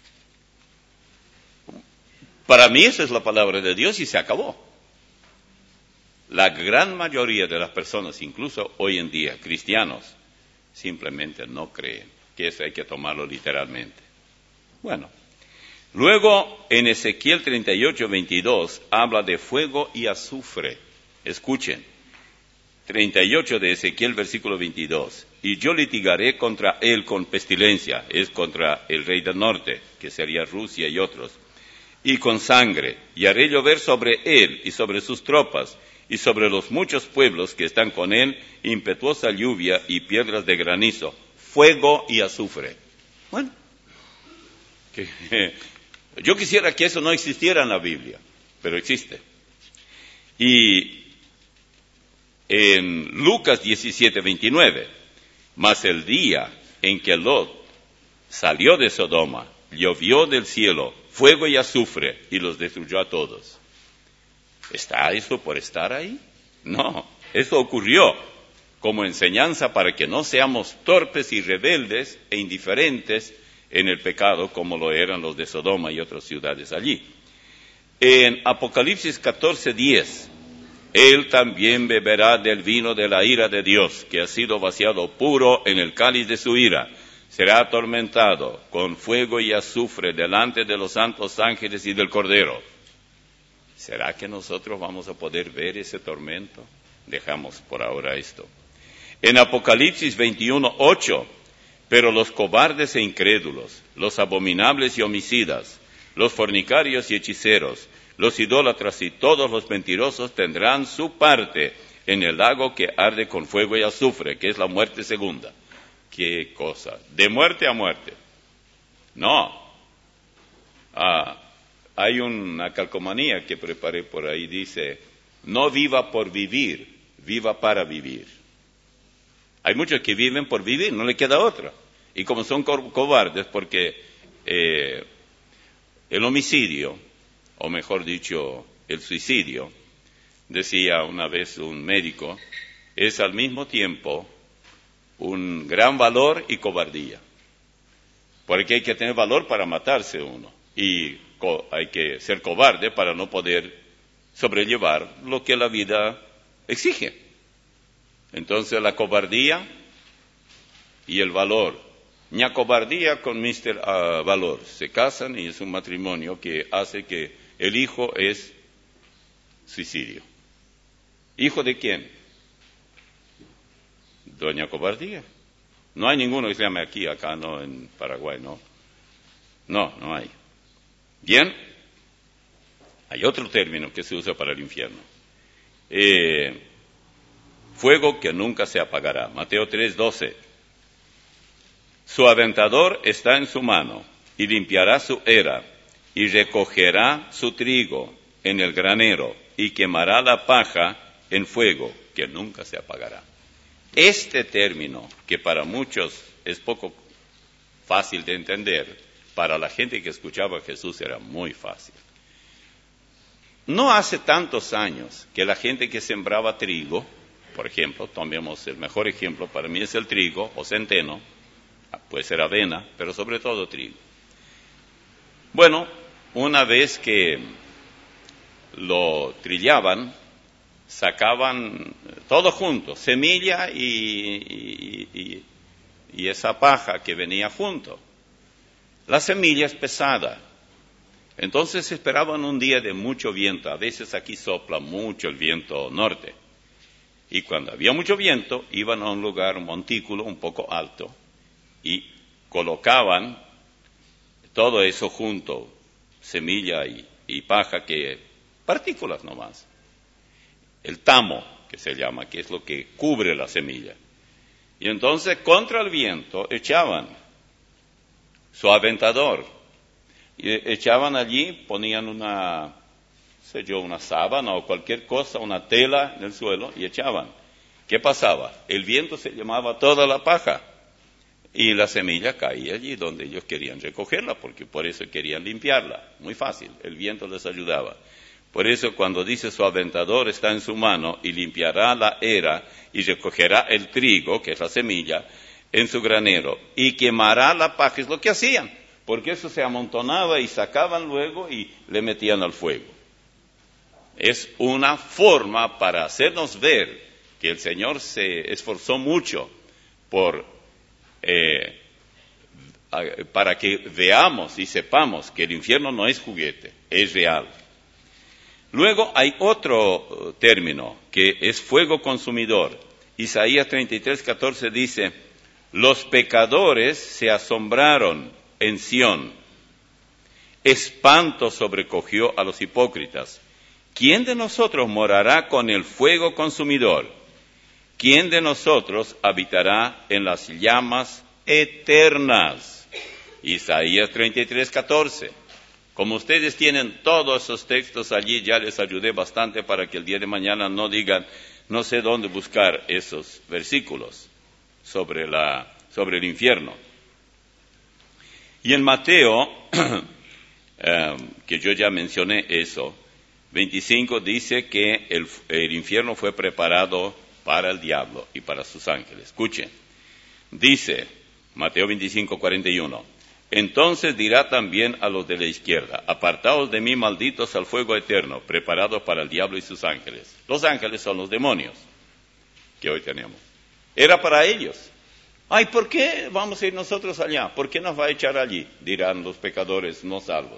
Para mí esa es la palabra de Dios y se acabó. La gran mayoría de las personas, incluso hoy en día, cristianos, simplemente no creen que eso hay que tomarlo literalmente. Bueno, luego en Ezequiel treinta y ocho, veintidós habla de fuego y azufre. Escuchen, treinta y ocho de Ezequiel, versículo veintidós. Y yo litigaré contra él con pestilencia, es contra el rey del norte, que sería Rusia y otros, y con sangre, y haré llover sobre él y sobre sus tropas, y sobre los muchos pueblos que están con él, impetuosa lluvia y piedras de granizo, fuego y azufre. Bueno, que, eh, yo quisiera que eso no existiera en la Biblia, pero existe. Y en Lucas diecisiete, veintinueve, mas el día en que Lot salió de Sodoma, llovió del cielo fuego y azufre y los destruyó a todos. ¿Está eso por estar ahí? No, eso ocurrió como enseñanza para que no seamos torpes y rebeldes e indiferentes en el pecado como lo eran los de Sodoma y otras ciudades allí. En Apocalipsis catorce, diez, él también beberá del vino de la ira de Dios, que ha sido vaciado puro en el cáliz de su ira. Será atormentado con fuego y azufre delante de los santos ángeles y del Cordero. ¿Será que nosotros vamos a poder ver ese tormento? Dejamos por ahora esto. En Apocalipsis veintiuno, ocho, pero los cobardes e incrédulos, los abominables y homicidas, los fornicarios y hechiceros, los idólatras y todos los mentirosos tendrán su parte en el lago que arde con fuego y azufre, que es la muerte segunda. ¿Qué cosa? ¿De muerte a muerte? No. Ah, hay una calcomanía que preparé por ahí, dice, no viva por vivir, viva para vivir. Hay muchos que viven por vivir, no le queda otra. Y como son co- cobardes, porque eh, el homicidio, o mejor dicho, el suicidio, decía una vez un médico, es al mismo tiempo un gran valor y cobardía. Porque hay que tener valor para matarse uno. Y co- hay que ser cobarde para no poder sobrellevar lo que la vida exige. Entonces la cobardía y el valor. Ña cobardía con mister uh, Valor. Se casan y es un matrimonio que hace que el hijo es suicidio. ¿Hijo de quién? Doña Cobardía. No hay ninguno que se llame aquí, acá no, en Paraguay, no. No, no hay. Bien, hay otro término que se usa para el infierno. Eh, fuego que nunca se apagará. Mateo tres, doce. Su aventador está en su mano, y limpiará su era, y recogerá su trigo en el granero, y quemará la paja en fuego que nunca se apagará. Este término, que para muchos es poco fácil de entender, para la gente que escuchaba a Jesús era muy fácil. No hace tantos años que la gente que sembraba trigo, por ejemplo, tomemos el mejor ejemplo para mí es el trigo o centeno, puede ser avena, pero sobre todo trigo. Bueno, una vez que lo trillaban, sacaban todo junto, semilla y, y, y, y esa paja que venía junto. La semilla es pesada. Entonces esperaban un día de mucho viento. A veces aquí sopla mucho el viento norte. Y cuando había mucho viento, iban a un lugar, un montículo un poco alto, y colocaban todo eso junto, semilla y, y paja, que partículas nomás. El tamo, que se llama, que es lo que cubre la semilla. Y entonces contra el viento echaban su aventador. Y echaban allí, ponían una, sé yo, una sábana o cualquier cosa, una tela en el suelo y echaban. ¿Qué pasaba? El viento se llevaba toda la paja y la semilla caía allí donde ellos querían recogerla, porque por eso querían limpiarla. Muy fácil, el viento les ayudaba. Por eso cuando dice su aventador está en su mano y limpiará la era y recogerá el trigo, que es la semilla, en su granero y quemará la paja, es lo que hacían, porque eso se amontonaba y sacaban luego y le metían al fuego. Es una forma para hacernos ver que el Señor se esforzó mucho por, eh, para que veamos y sepamos que el infierno no es juguete, es real. Luego hay otro término, que es fuego consumidor. Isaías treinta y tres, catorce dice, los pecadores se asombraron en Sión, espanto sobrecogió a los hipócritas. ¿Quién de nosotros morará con el fuego consumidor? ¿Quién de nosotros habitará en las llamas eternas? Isaías treinta y tres, catorce. Como ustedes tienen todos esos textos allí, ya les ayudé bastante para que el día de mañana no digan, no sé dónde buscar esos versículos sobre, la, sobre el infierno. Y en Mateo, eh, que yo ya mencioné eso, veinticinco dice que el, el infierno fue preparado para el diablo y para sus ángeles. Escuchen, dice Mateo veinticinco, cuarenta y uno, entonces dirá también a los de la izquierda, apartaos de mí, malditos, al fuego eterno, preparado para el diablo y sus ángeles. Los ángeles son los demonios que hoy tenemos. Era para ellos. Ay, ¿por qué vamos a ir nosotros allá? ¿Por qué nos va a echar allí? Dirán los pecadores no salvos.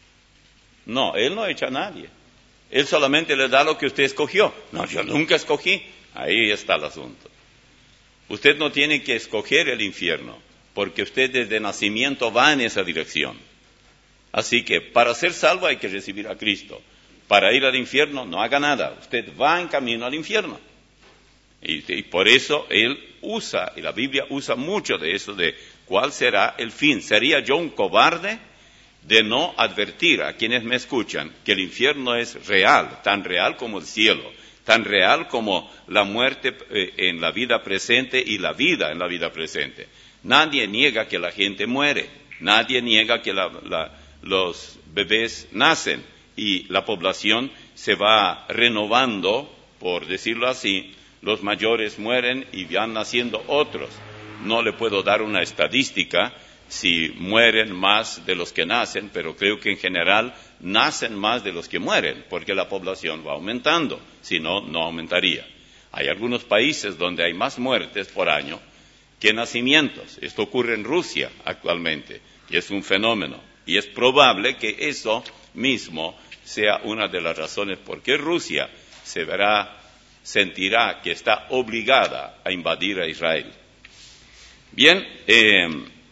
No, Él no echa a nadie. Él solamente le da lo que usted escogió. No, yo nunca escogí. Ahí está el asunto. Usted no tiene que escoger el infierno, porque usted desde nacimiento va en esa dirección. Así que para ser salvo hay que recibir a Cristo. Para ir al infierno no haga nada. Usted va en camino al infierno. Y, y por eso Él usa, y la Biblia usa mucho de eso, de cuál será el fin. ¿Sería yo un cobarde de no advertir a quienes me escuchan que el infierno es real, tan real como el cielo, tan real como la muerte eh, en la vida presente y la vida en la vida presente. Nadie niega que la gente muere, nadie niega que la, la, los bebés nacen y la población se va renovando, por decirlo así, los mayores mueren y van naciendo otros. No le puedo dar una estadística si mueren más de los que nacen, pero creo que en general nacen más de los que mueren, porque la población va aumentando, si no, no aumentaría. Hay algunos países donde hay más muertes por año que nacimientos. Esto ocurre en Rusia actualmente, y es un fenómeno. Y es probable que eso mismo sea una de las razones por qué Rusia se verá, sentirá que está obligada a invadir a Israel. Bien, eh,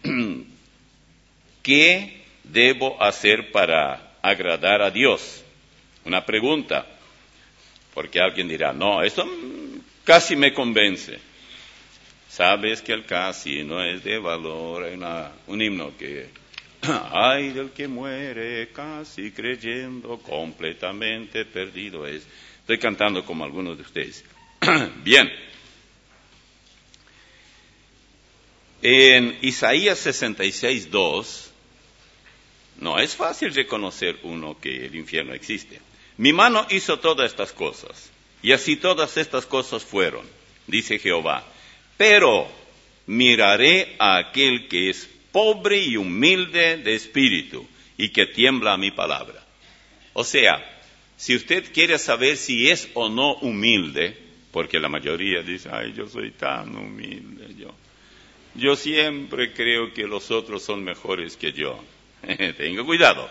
¿qué debo hacer para agradar a Dios? Una pregunta, porque alguien dirá, no, esto casi me convence. Sabes que el casi no es de valor. Hay una, un himno que, ay del que muere casi creyendo, completamente perdido es. Estoy cantando como algunos de ustedes. Bien. En Isaías sesenta y seis, dos, no es fácil reconocer uno que el infierno existe. Mi mano hizo todas estas cosas, y así todas estas cosas fueron, dice Jehová. Pero miraré a aquel que es pobre y humilde de espíritu, y que tiembla a mi palabra. O sea, si usted quiere saber si es o no humilde, porque la mayoría dice, ay, yo soy tan humilde, yo... Yo siempre creo que los otros son mejores que yo. Tenga cuidado.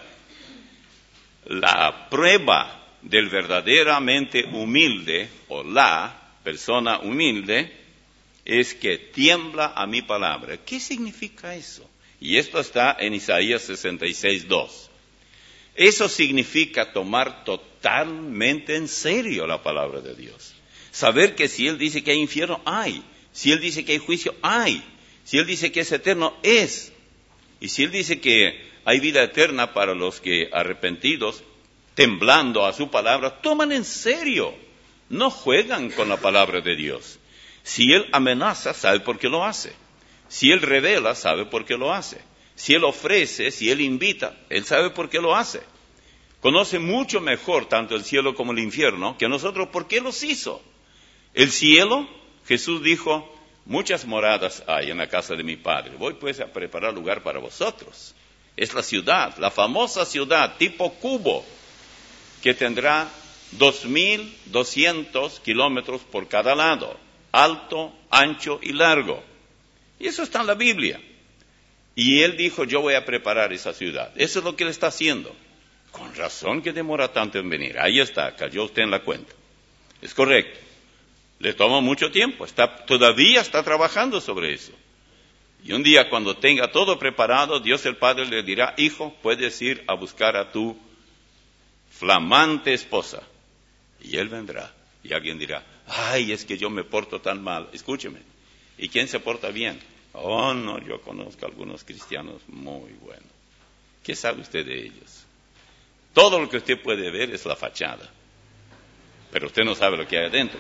La prueba del verdaderamente humilde, o la persona humilde, es que tiembla a mi palabra. ¿Qué significa eso? Y esto está en Isaías sesenta y seis, dos. Eso significa tomar totalmente en serio la palabra de Dios. Saber que si Él dice que hay infierno, hay. Si Él dice que hay juicio, hay. Si Él dice que es eterno, es. Y si Él dice que hay vida eterna para los que arrepentidos, temblando a su palabra, toman en serio. No juegan con la palabra de Dios. Si Él amenaza, sabe por qué lo hace. Si Él revela, sabe por qué lo hace. Si Él ofrece, si Él invita, Él sabe por qué lo hace. Conoce mucho mejor tanto el cielo como el infierno que nosotros por qué los hizo. El cielo, Jesús dijo, muchas moradas hay en la casa de mi Padre. Voy pues a preparar lugar para vosotros. Es la ciudad, la famosa ciudad tipo cubo, que tendrá dos mil doscientos kilómetros por cada lado, alto, ancho y largo. Y eso está en la Biblia. Y Él dijo, yo voy a preparar esa ciudad. Eso es lo que Él está haciendo. Con razón que demora tanto en venir. Ahí está, cayó usted en la cuenta. Es correcto. Le toma mucho tiempo, está, todavía está trabajando sobre eso. Y un día cuando tenga todo preparado, Dios el Padre le dirá, hijo, puedes ir a buscar a tu flamante esposa. Y Él vendrá. Y alguien dirá, ay, es que yo me porto tan mal. Escúcheme, ¿y quién se porta bien? Oh, no, yo conozco a algunos cristianos muy buenos. ¿Qué sabe usted de ellos? Todo lo que usted puede ver es la fachada. Pero usted no sabe lo que hay adentro.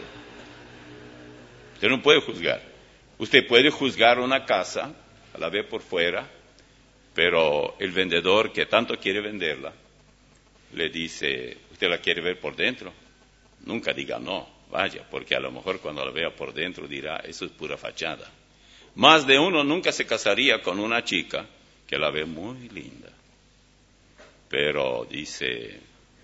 Usted no puede juzgar. Usted puede juzgar una casa, la ve por fuera, pero el vendedor que tanto quiere venderla, le dice, ¿usted la quiere ver por dentro? Nunca diga no, vaya, porque a lo mejor cuando la vea por dentro dirá, eso es pura fachada. Más de uno nunca se casaría con una chica que la ve muy linda, pero dice,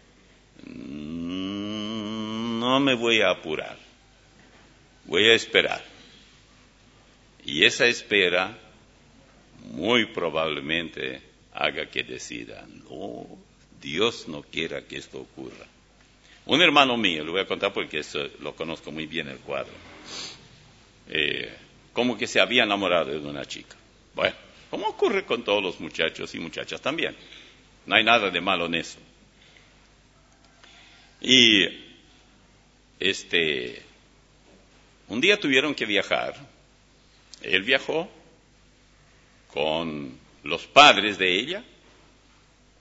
no me voy a apurar. Voy a esperar. Y esa espera muy probablemente haga que decida, no, Dios no quiera que esto ocurra. Un hermano mío, le voy a contar porque eso lo conozco muy bien el cuadro, eh, como que se había enamorado de una chica. Bueno, como ocurre con todos los muchachos y muchachas también. No hay nada de malo en eso. Y este... un día tuvieron que viajar. Él viajó con los padres de ella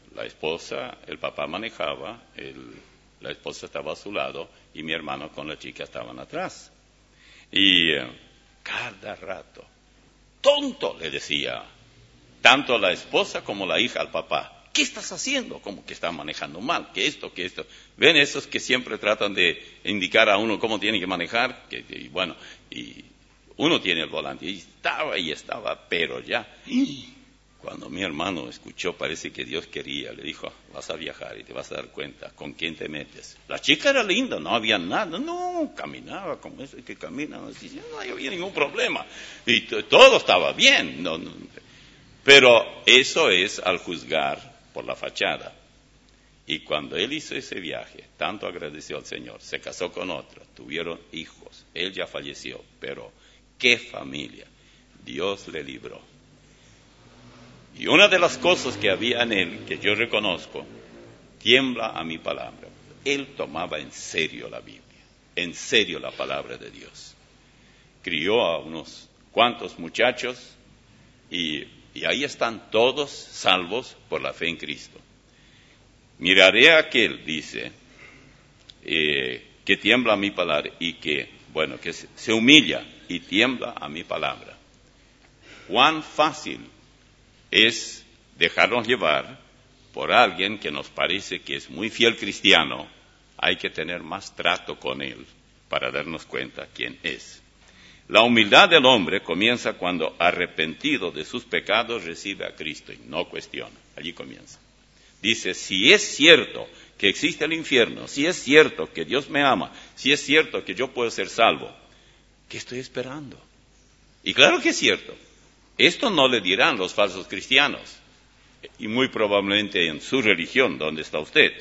la esposa, el papá manejaba, el, la esposa estaba a su lado y mi hermano con la chica estaban atrás. Y eh, cada rato, tonto, le decía, tanto la esposa como la hija al papá. ¿Qué estás haciendo? Como que está manejando mal, que esto, que esto. ¿Ven esos que siempre tratan de indicar a uno cómo tiene que manejar? Que, y bueno, y uno tiene el volante, y estaba, y estaba, pero ya. Cuando mi hermano escuchó, parece que Dios quería, le dijo, vas a viajar y te vas a dar cuenta con quién te metes. La chica era linda, no había nada, no, caminaba como eso que camina, así, no había ningún problema. Y t- todo estaba bien, no, no. Pero eso es al juzgar por la fachada. Y cuando él hizo ese viaje, tanto agradeció al Señor, se casó con otra, tuvieron hijos, él ya falleció, pero qué familia, Dios le libró. Y una de las cosas que había en él, que yo reconozco, tiembla a mi palabra. Él tomaba en serio la Biblia, en serio la palabra de Dios. Crió a unos cuantos muchachos y Y ahí están todos salvos por la fe en Cristo. Miraré a aquel, dice, eh, que tiembla a mi palabra y que, bueno, que se, se humilla y tiembla a mi palabra. Cuán fácil es dejarnos llevar por alguien que nos parece que es muy fiel cristiano. Hay que tener más trato con él para darnos cuenta quién es. La humildad del hombre comienza cuando, arrepentido de sus pecados, recibe a Cristo y no cuestiona. Allí comienza. Dice, si es cierto que existe el infierno, si es cierto que Dios me ama, si es cierto que yo puedo ser salvo, ¿qué estoy esperando? Y claro que es cierto. Esto no le dirán los falsos cristianos. Y muy probablemente en su religión, ¿dónde está usted?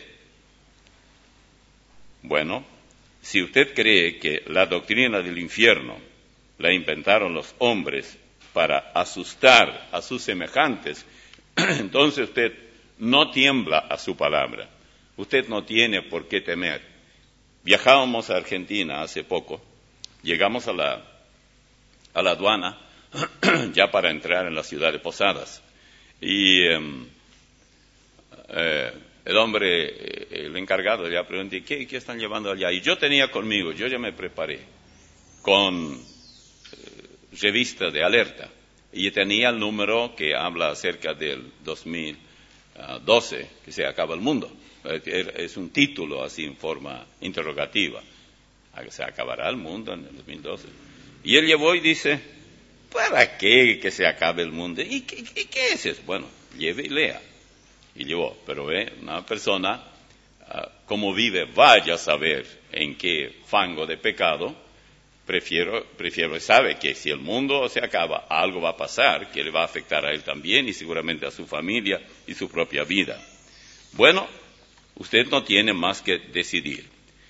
Bueno, si usted cree que la doctrina del infierno la inventaron los hombres para asustar a sus semejantes, entonces usted no tiembla a su palabra. Usted no tiene por qué temer. Viajábamos a Argentina hace poco, llegamos a la, a la aduana ya para entrar en la ciudad de Posadas. Y eh, eh, el hombre, el encargado, le pregunté, ¿qué, ¿qué están llevando allá? Y yo tenía conmigo, yo ya me preparé, con revista de alerta, y tenía el número que habla acerca del dos mil doce, que se acaba el mundo. Es un título así en forma interrogativa. ¿Se acabará el mundo en el dos mil doce? Y él llevó y dice, ¿para qué que se acabe el mundo? ¿Y qué, qué, qué es eso? Bueno, lleve y lea. Y llevó, pero ve, una persona, uh, como vive, vaya a saber en qué fango de pecado. Prefiero, prefiero, sabe que si el mundo se acaba, algo va a pasar, que le va a afectar a él también y seguramente a su familia y su propia vida. Bueno, usted no tiene más que decidir.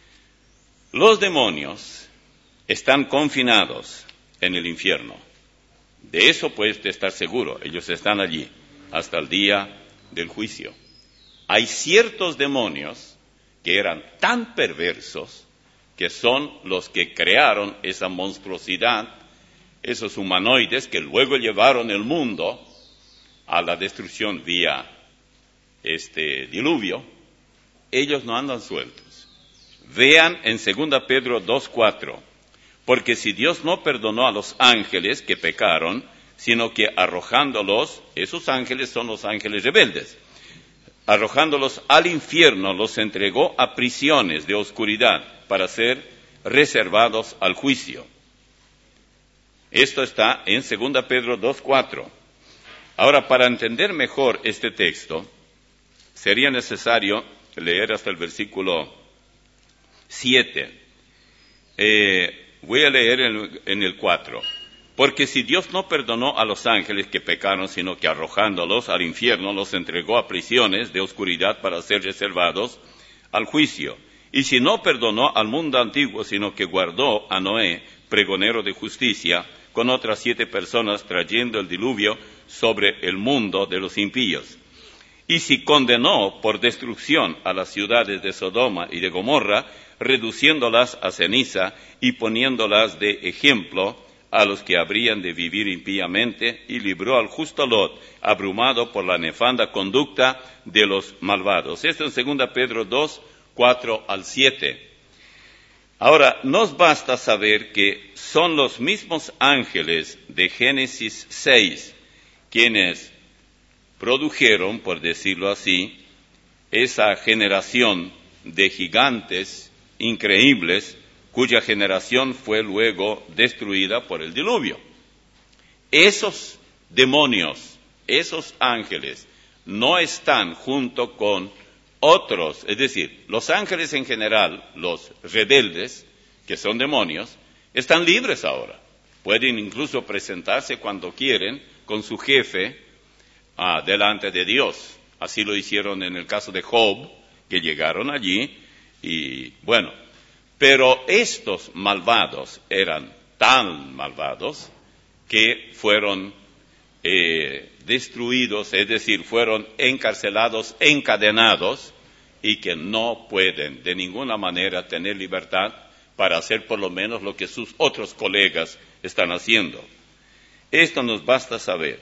Los demonios están confinados en el infierno. De eso puede usted estar seguro. Ellos están allí hasta el día del juicio. Hay ciertos demonios que eran tan perversos que son los que crearon esa monstruosidad, esos humanoides que luego llevaron el mundo a la destrucción vía este diluvio. Ellos no andan sueltos. Vean en segunda Pedro dos cuatro, porque si Dios no perdonó a los ángeles que pecaron, sino que arrojándolos, esos ángeles son los ángeles rebeldes, arrojándolos al infierno, los entregó a prisiones de oscuridad para ser reservados al juicio. Esto está en segunda Pedro dos cuatro. Ahora, para entender mejor este texto, sería necesario leer hasta el versículo siete. Eh, voy a leer en, en el cuatro. Porque si Dios no perdonó a los ángeles que pecaron, sino que arrojándolos al infierno, los entregó a prisiones de oscuridad para ser reservados al juicio. Y si no perdonó al mundo antiguo, sino que guardó a Noé, pregonero de justicia, con otras siete personas trayendo el diluvio sobre el mundo de los impíos. Y si condenó por destrucción a las ciudades de Sodoma y de Gomorra, reduciéndolas a ceniza y poniéndolas de ejemplo a los que habrían de vivir impíamente y libró al justo Lot, abrumado por la nefanda conducta de los malvados. Esto en segunda Pedro dos, cuatro al siete. Ahora, nos basta saber que son los mismos ángeles de Génesis seis quienes produjeron, por decirlo así, esa generación de gigantes increíbles, cuya generación fue luego destruida por el diluvio. Esos demonios, esos ángeles, no están junto con otros, es decir, los ángeles en general, los rebeldes, que son demonios, están libres ahora. Pueden incluso presentarse cuando quieren con su jefe ah, delante de Dios. Así lo hicieron en el caso de Job, que llegaron allí y bueno, pero estos malvados eran tan malvados que fueron eh, destruidos, es decir, fueron encarcelados, encadenados, y que no pueden de ninguna manera tener libertad para hacer por lo menos lo que sus otros colegas están haciendo. Esto nos basta saber.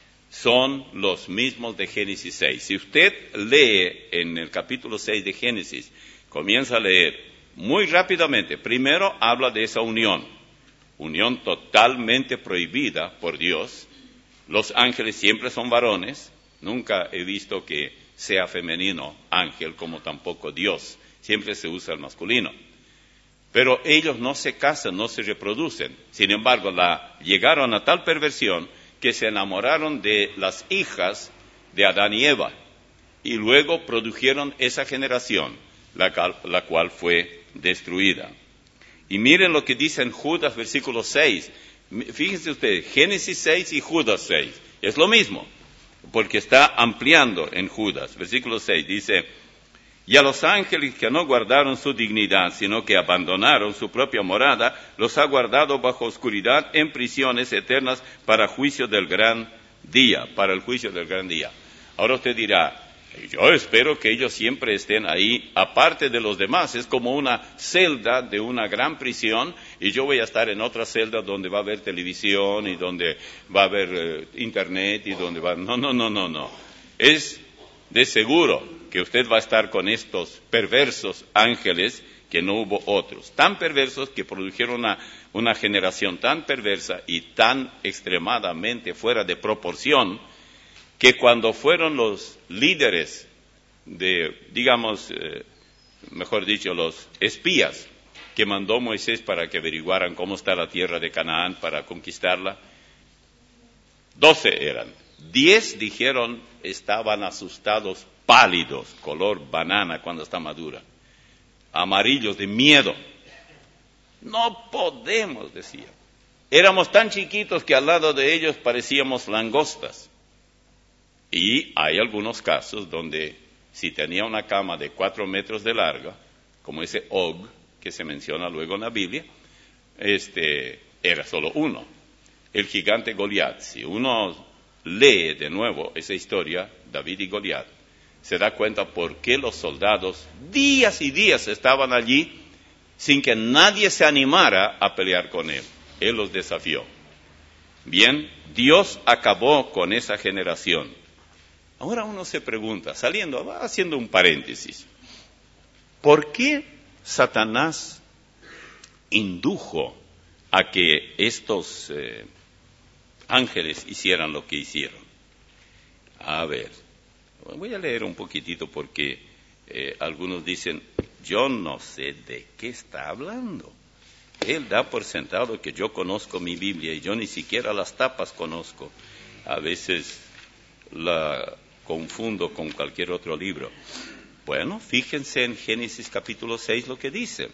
Son los mismos de Génesis seis. Si usted lee en el capítulo seis de Génesis, comienza a leer muy rápidamente. Primero habla de esa unión, unión totalmente prohibida por Dios. Los ángeles siempre son varones, nunca he visto que sea femenino ángel, como tampoco Dios, siempre se usa el masculino. Pero ellos no se casan, no se reproducen. Sin embargo, la, llegaron a tal perversión que se enamoraron de las hijas de Adán y Eva, y luego produjeron esa generación, la cual, la cual fue destruida. Y miren lo que dice en Judas, versículo seis. Fíjense ustedes, Génesis seis y Judas seis. Es lo mismo, porque está ampliando en Judas. Versículo seis dice, y a los ángeles que no guardaron su dignidad, sino que abandonaron su propia morada, los ha guardado bajo oscuridad en prisiones eternas para juicio del gran día, para el juicio del gran día. Ahora usted dirá, yo espero que ellos siempre estén ahí, aparte de los demás. Es como una celda de una gran prisión, y yo voy a estar en otra celda donde va a haber televisión, y donde va a haber eh, internet, y donde va... No, no, no, no, no. Es de seguro que usted va a estar con estos perversos ángeles, que no hubo otros. Tan perversos que produjeron una, una generación tan perversa y tan extremadamente fuera de proporción, que cuando fueron los líderes de, digamos, eh, mejor dicho, los espías que mandó Moisés para que averiguaran cómo está la tierra de Canaán para conquistarla, doce eran. Diez dijeron estaban asustados, pálidos, color banana cuando está madura, amarillos de miedo. No podemos, decía. Éramos tan chiquitos que al lado de ellos parecíamos langostas. Y hay algunos casos donde si tenía una cama de cuatro metros de larga, como ese Og que se menciona luego en la Biblia, este, era solo uno, el gigante Goliat. Si uno lee de nuevo esa historia, David y Goliat, se da cuenta por qué los soldados días y días estaban allí sin que nadie se animara a pelear con él. Él los desafió. Bien, Dios acabó con esa generación. Ahora uno se pregunta, saliendo, haciendo un paréntesis, ¿por qué Satanás indujo a que estos eh, ángeles hicieran lo que hicieron? A ver, voy a leer un poquitito porque eh, algunos dicen, yo no sé de qué está hablando. Él da por sentado que yo conozco mi Biblia y yo ni siquiera las tapas conozco. A veces la confundo con cualquier otro libro. Bueno, fíjense en Génesis capítulo seis lo que dice.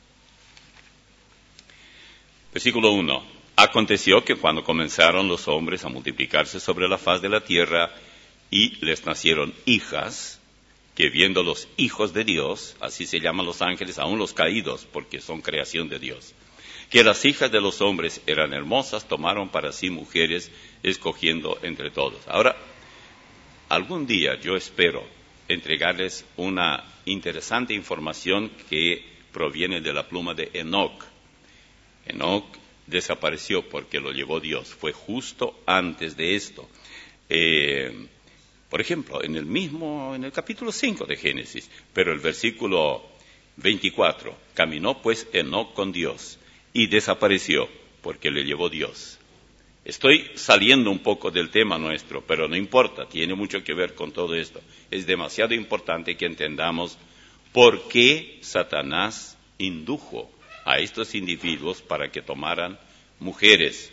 Versículo uno. Aconteció que cuando comenzaron los hombres a multiplicarse sobre la faz de la tierra y les nacieron hijas, que viendo los hijos de Dios, así se llaman los ángeles, aún los caídos, porque son creación de Dios, que las hijas de los hombres eran hermosas, tomaron para sí mujeres, escogiendo entre todos. Ahora, algún día yo espero entregarles una interesante información que proviene de la pluma de Enoc. Enoc desapareció porque lo llevó Dios. Fue justo antes de esto. Eh, por ejemplo, en el mismo, en el capítulo cinco de Génesis, pero el versículo veinticuatro, caminó pues Enoc con Dios y desapareció porque le llevó Dios. Estoy saliendo un poco del tema nuestro, pero no importa, tiene mucho que ver con todo esto. Es demasiado importante que entendamos por qué Satanás indujo a estos individuos para que tomaran mujeres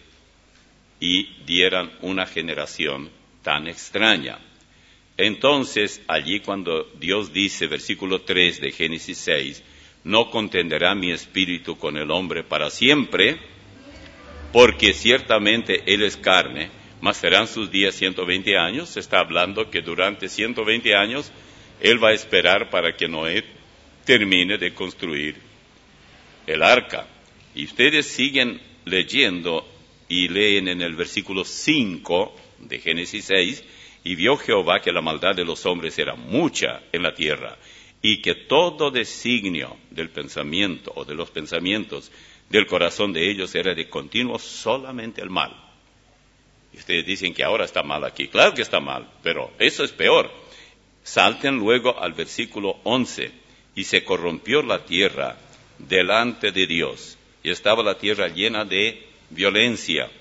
y dieran una generación tan extraña. Entonces, allí cuando Dios dice, versículo tres de Génesis seis, no contenderá mi espíritu con el hombre para siempre, porque ciertamente él es carne, mas serán sus días ciento veinte años. Se está hablando que durante ciento veinte años él va a esperar para que Noé termine de construir el arca. Y ustedes siguen leyendo y leen en el versículo cinco de Génesis seis, y vio Jehová que la maldad de los hombres era mucha en la tierra, y que todo designio del pensamiento o de los pensamientos del corazón de ellos era de continuo solamente el mal. Y ustedes dicen que ahora está mal aquí. Claro que está mal, pero eso es peor. Salten luego al versículo once. Y se corrompió la tierra delante de Dios, y estaba la tierra llena de violencia.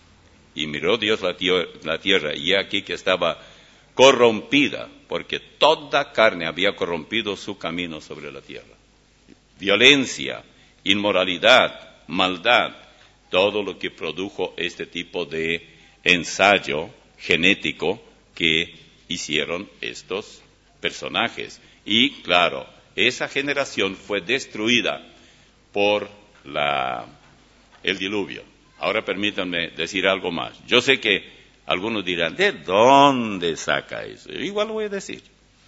Y miró Dios la, tier- la tierra, y he aquí que estaba corrompida, porque toda carne había corrompido su camino sobre la tierra. Violencia, inmoralidad, maldad, todo lo que produjo este tipo de ensayo genético que hicieron estos personajes. Y claro, esa generación fue destruida por la, el diluvio. Ahora permítanme decir algo más. Yo sé que algunos dirán, ¿de dónde saca eso? Igual lo voy a decir.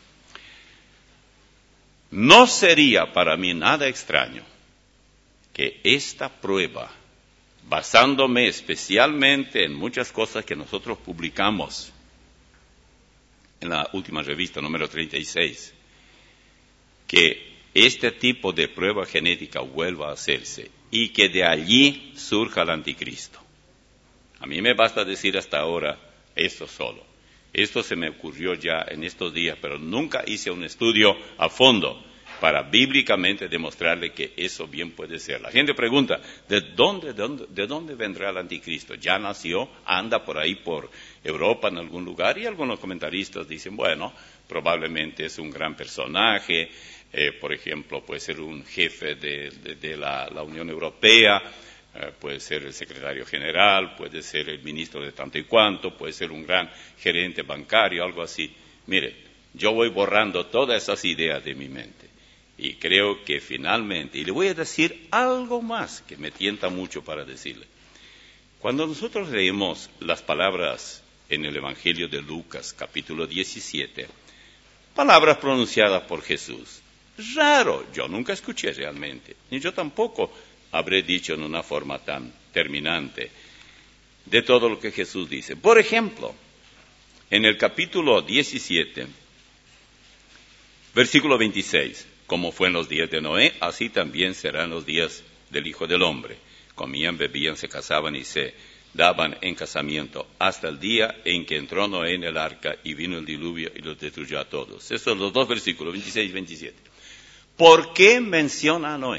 No sería para mí nada extraño que esta prueba, basándome especialmente en muchas cosas que nosotros publicamos en la última revista, número treinta y seis, que este tipo de prueba genética vuelva a hacerse y que de allí surja el anticristo. A mí me basta decir hasta ahora esto solo. Esto se me ocurrió ya en estos días, pero nunca hice un estudio a fondo para bíblicamente demostrarle que eso bien puede ser. La gente pregunta, ¿de dónde, de dónde, de dónde vendrá el anticristo? Ya nació, anda por ahí por Europa en algún lugar, y algunos comentaristas dicen, bueno, probablemente es un gran personaje, eh, por ejemplo, puede ser un jefe de, de, de la, la Unión Europea, eh, puede ser el secretario general, puede ser el ministro de tanto y cuanto, puede ser un gran gerente bancario, algo así. Mire, yo voy borrando todas esas ideas de mi mente. Y creo que finalmente, y le voy a decir algo más que me tienta mucho para decirle. Cuando nosotros leemos las palabras en el Evangelio de Lucas, capítulo diecisiete, palabras pronunciadas por Jesús, raro, yo nunca escuché realmente, ni yo tampoco habré dicho en una forma tan terminante de todo lo que Jesús dice. Por ejemplo, en el capítulo diecisiete, versículo veintiséis, como fue en los días de Noé, así también serán los días del Hijo del Hombre. Comían, bebían, se casaban y se daban en casamiento, hasta el día en que entró Noé en el arca y vino el diluvio y los destruyó a todos. Estos son los dos versículos, veintiséis y veintisiete. ¿Por qué menciona a Noé?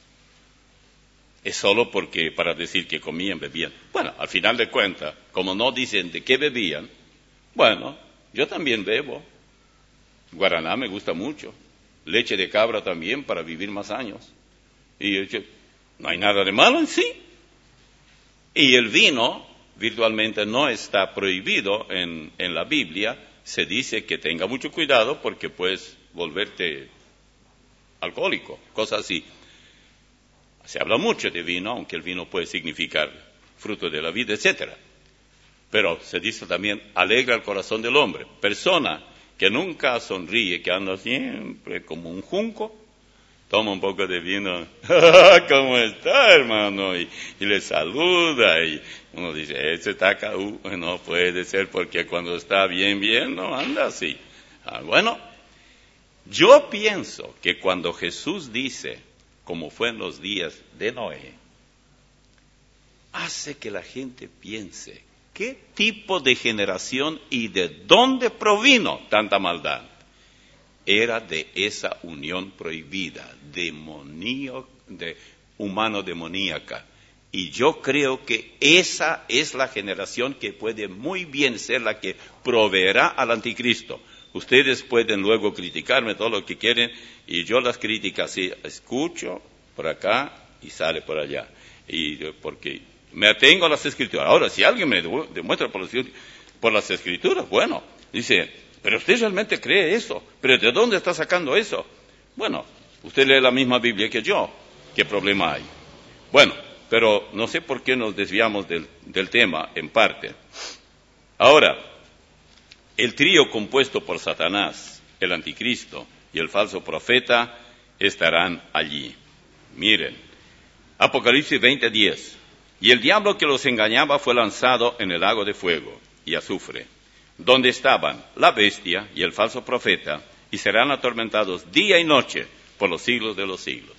Es solo porque para decir que comían, bebían. Bueno, al final de cuentas, como no dicen de qué bebían, bueno, yo también bebo. Guaraná me gusta mucho. Leche de cabra también para vivir más años. Y yo, no hay nada de malo en sí. Y el vino virtualmente no está prohibido en, en la Biblia. Se dice que tenga mucho cuidado porque puedes volverte alcohólico, cosas así. Se habla mucho de vino, aunque el vino puede significar fruto de la vida, etcétera. Pero se dice también, alegra el corazón del hombre. Persona que nunca sonríe, que anda siempre como un junco, toma un poco de vino, ¿cómo está, hermano? Y, y le saluda, y uno dice, ese está acá, uh, no puede ser, porque cuando está bien, bien, no anda así. Ah, bueno, yo pienso que cuando Jesús dice, como fue en los días de Noé, hace que la gente piense, ¿qué tipo de generación y de dónde provino tanta maldad? Era de esa unión prohibida, demonio, de humano demoníaca. Y yo creo que esa es la generación que puede muy bien ser la que proveerá al anticristo. Ustedes pueden luego criticarme todo lo que quieren, y yo las críticas sí escucho por acá y sale por allá. Y porque me atengo a las escrituras. Ahora, si alguien me demuestra por las, por las escrituras, bueno, dice, pero usted realmente cree eso, pero ¿de dónde está sacando eso? Bueno, usted lee la misma Biblia que yo, ¿qué problema hay? Bueno, pero no sé por qué nos desviamos del, del tema, en parte. Ahora, el trío compuesto por Satanás, el anticristo y el falso profeta estarán allí. Miren, Apocalipsis veinte diez. Y el diablo que los engañaba fue lanzado en el lago de fuego y azufre, donde estaban la bestia y el falso profeta, y serán atormentados día y noche por los siglos de los siglos.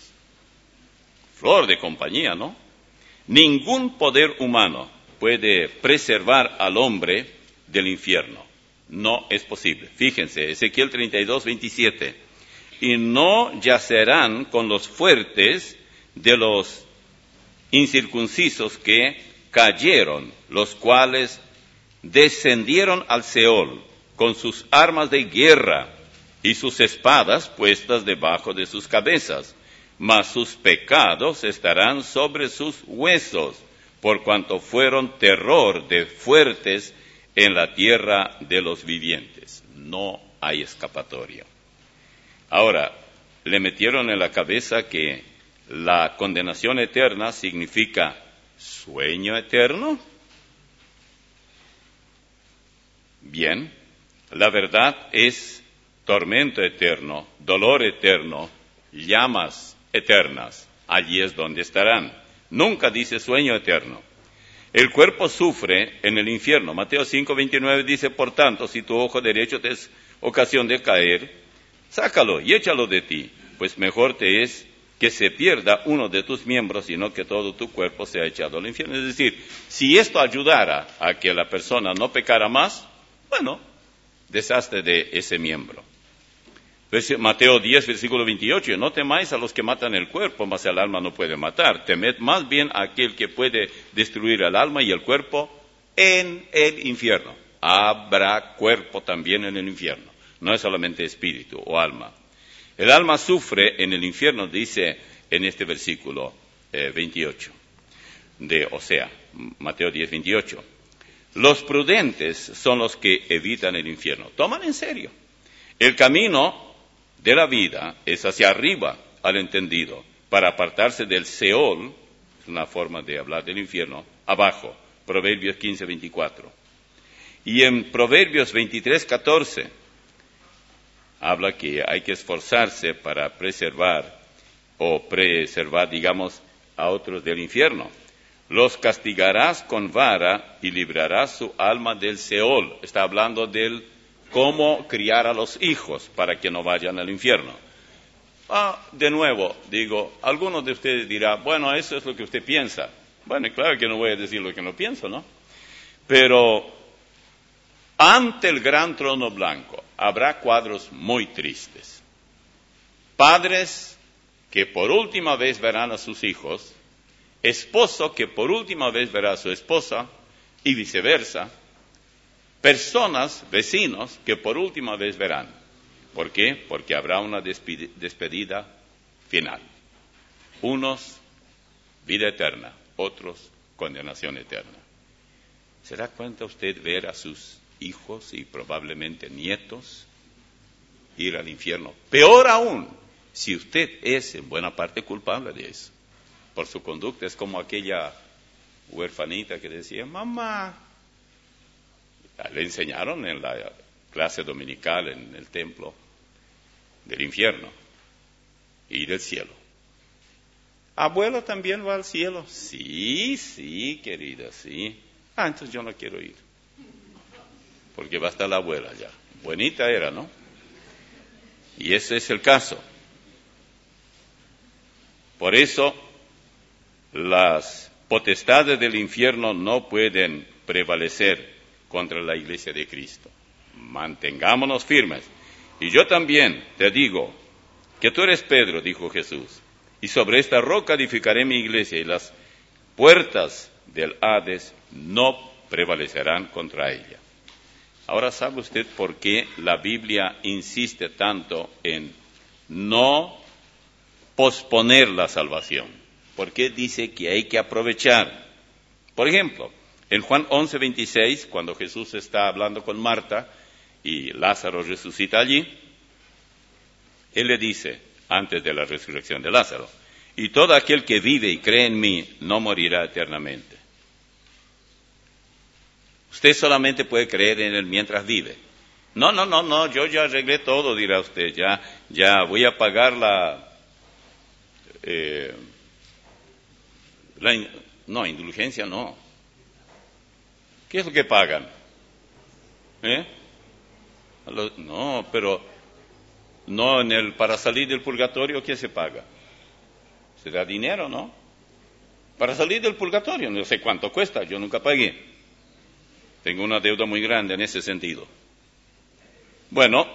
Flor de compañía, ¿no? Ningún poder humano puede preservar al hombre del infierno. No es posible. Fíjense, Ezequiel treinta y dos, veintisiete. Y no yacerán con los fuertes de los incircuncisos que cayeron, los cuales descendieron al Seol con sus armas de guerra y sus espadas puestas debajo de sus cabezas, mas sus pecados estarán sobre sus huesos, por cuanto fueron terror de fuertes en la tierra de los vivientes. No hay escapatoria. Ahora, le metieron en la cabeza que la condenación eterna significa sueño eterno. Bien, la verdad es tormento eterno, dolor eterno, llamas eternas. Allí es donde estarán. Nunca dice sueño eterno. El cuerpo sufre en el infierno. Mateo cinco, veintinueve dice, por tanto, si tu ojo derecho te es ocasión de caer, sácalo y échalo de ti, pues mejor te es que se pierda uno de tus miembros, sino que todo tu cuerpo sea echado al infierno. Es decir, si esto ayudara a que la persona no pecara más, bueno, deshazte de ese miembro. Mateo diez, versículo veintiocho, no temáis a los que matan el cuerpo, mas el alma no puede matar. Temed más bien a aquel que puede destruir el alma y el cuerpo en el infierno. Habrá cuerpo también en el infierno, no es solamente espíritu o alma. El alma sufre en el infierno, dice en este versículo eh, veintiocho, de Osea, Mateo diez, veintiocho. Los prudentes son los que evitan el infierno. Toman en serio. El camino de la vida es hacia arriba al entendido, para apartarse del Seol, es una forma de hablar del infierno, abajo, Proverbios quince, veinticuatro. Y en Proverbios veintitrés, catorce, habla que hay que esforzarse para preservar, o preservar, digamos, a otros del infierno. Los castigarás con vara y librarás su alma del Seol. Está hablando del cómo criar a los hijos para que no vayan al infierno. Ah, de nuevo, digo, algunos de ustedes dirán, bueno, eso es lo que usted piensa. Bueno, claro que no voy a decir lo que no pienso, ¿no? Pero ante el gran trono blanco habrá cuadros muy tristes. Padres que por última vez verán a sus hijos, esposo que por última vez verá a su esposa y viceversa, personas, vecinos, que por última vez verán. ¿Por qué? Porque habrá una despedida final. Unos, vida eterna, otros, condenación eterna. ¿Se da cuenta usted ver a sus hijos y probablemente nietos ir al infierno? Peor aún, si usted es en buena parte culpable de eso, por su conducta. Es como aquella huerfanita que decía, mamá, le enseñaron en la clase dominical en el templo del infierno y del cielo. ¿Abuelo también va al cielo? Sí, sí, querida, sí. Ah, entonces yo no quiero ir, porque va a estar la abuela ya. Buenita era, ¿no? Y ese es el caso. Por eso, las potestades del infierno no pueden prevalecer contra la iglesia de Cristo. Mantengámonos firmes. Y yo también te digo que tú eres Pedro, dijo Jesús, y sobre esta roca edificaré mi iglesia, y las puertas del Hades no prevalecerán contra ella. Ahora, ¿sabe usted por qué la Biblia insiste tanto en no posponer la salvación? ¿Por qué dice que hay que aprovechar? Por ejemplo, en Juan once, veintiséis, cuando Jesús está hablando con Marta y Lázaro resucita allí, Él le dice, antes de la resurrección de Lázaro, y todo aquel que vive y cree en mí no morirá eternamente. Usted solamente puede creer en Él mientras vive. No, no, no, no, yo ya arreglé todo, dirá usted, ya, ya voy a pagar la, eh, la, no, indulgencia no. ¿Qué es lo que pagan? ¿Eh? No, pero no en el para salir del purgatorio, ¿qué se paga? Se da dinero, ¿no? Para salir del purgatorio, no sé cuánto cuesta, yo nunca pagué. Tengo una deuda muy grande en ese sentido. Bueno,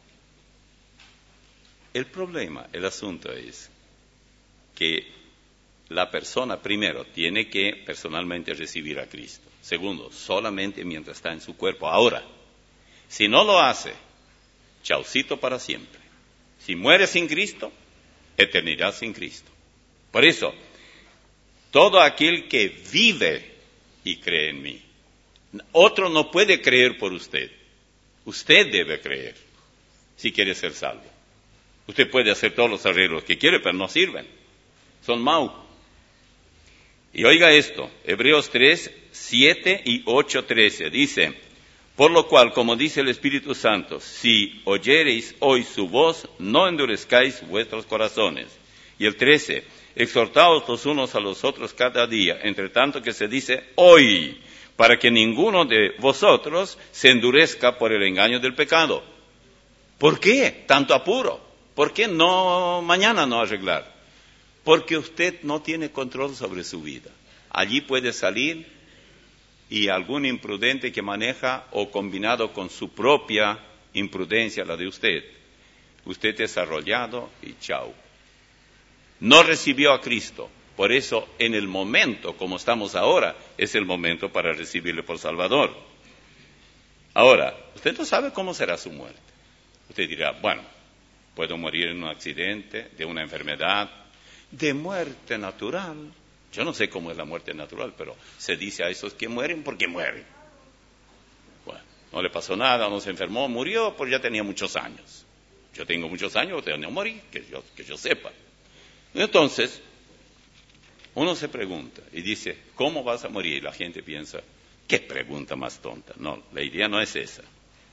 el problema, el asunto es que la persona, primero, tiene que personalmente recibir a Cristo. Segundo, solamente mientras está en su cuerpo. Ahora, si no lo hace, chaucito para siempre. Si muere sin Cristo, eternidad sin Cristo. Por eso, todo aquel que vive y cree en mí, otro no puede creer por usted. Usted debe creer si quiere ser salvo. Usted puede hacer todos los arreglos que quiere, pero no sirven. Son mau. Y oiga esto, Hebreos tres, siete y ocho, trece, dice, por lo cual, como dice el Espíritu Santo, si oyereis hoy su voz, no endurezcáis vuestros corazones. Y el trece, exhortaos los unos a los otros cada día, entre tanto que se dice hoy, para que ninguno de vosotros se endurezca por el engaño del pecado. ¿Por qué tanto apuro? ¿Por qué no mañana no arreglar? Porque usted no tiene control sobre su vida. Allí puede salir y algún imprudente que maneja o combinado con su propia imprudencia, la de usted, usted es arrollado y chau. No recibió a Cristo. Por eso, en el momento, como estamos ahora, es el momento para recibirle por Salvador. Ahora, usted no sabe cómo será su muerte. Usted dirá, bueno, puedo morir en un accidente, de una enfermedad, de muerte natural. Yo no sé cómo es la muerte natural, pero se dice a esos que mueren porque mueren. Bueno, no le pasó nada, no se enfermó, murió, pues ya tenía muchos años. Yo tengo muchos años, usted no morí, que yo, que yo sepa. Entonces, uno se pregunta y dice, ¿cómo vas a morir? Y la gente piensa, ¿qué pregunta más tonta? No, la idea no es esa.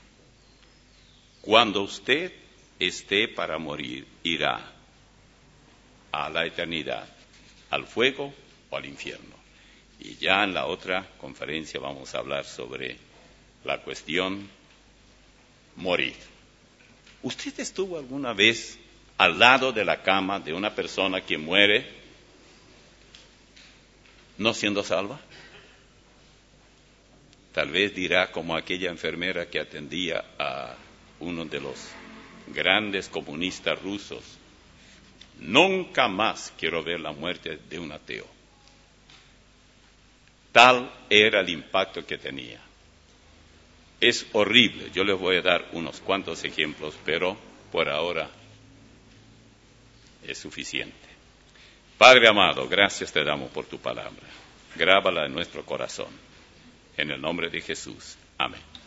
Cuando usted esté para morir, irá a la eternidad, al fuego o al infierno. Y ya en la otra conferencia vamos a hablar sobre la cuestión morir. ¿Usted estuvo alguna vez al lado de la cama de una persona que muere no siendo salva? Tal vez dirá como aquella enfermera que atendía a uno de los grandes comunistas rusos, nunca más quiero ver la muerte de un ateo. Tal era el impacto que tenía. Es horrible, yo les voy a dar unos cuantos ejemplos, pero por ahora es suficiente. Padre amado, gracias te damos por tu palabra. Grábala en nuestro corazón. En el nombre de Jesús. Amén.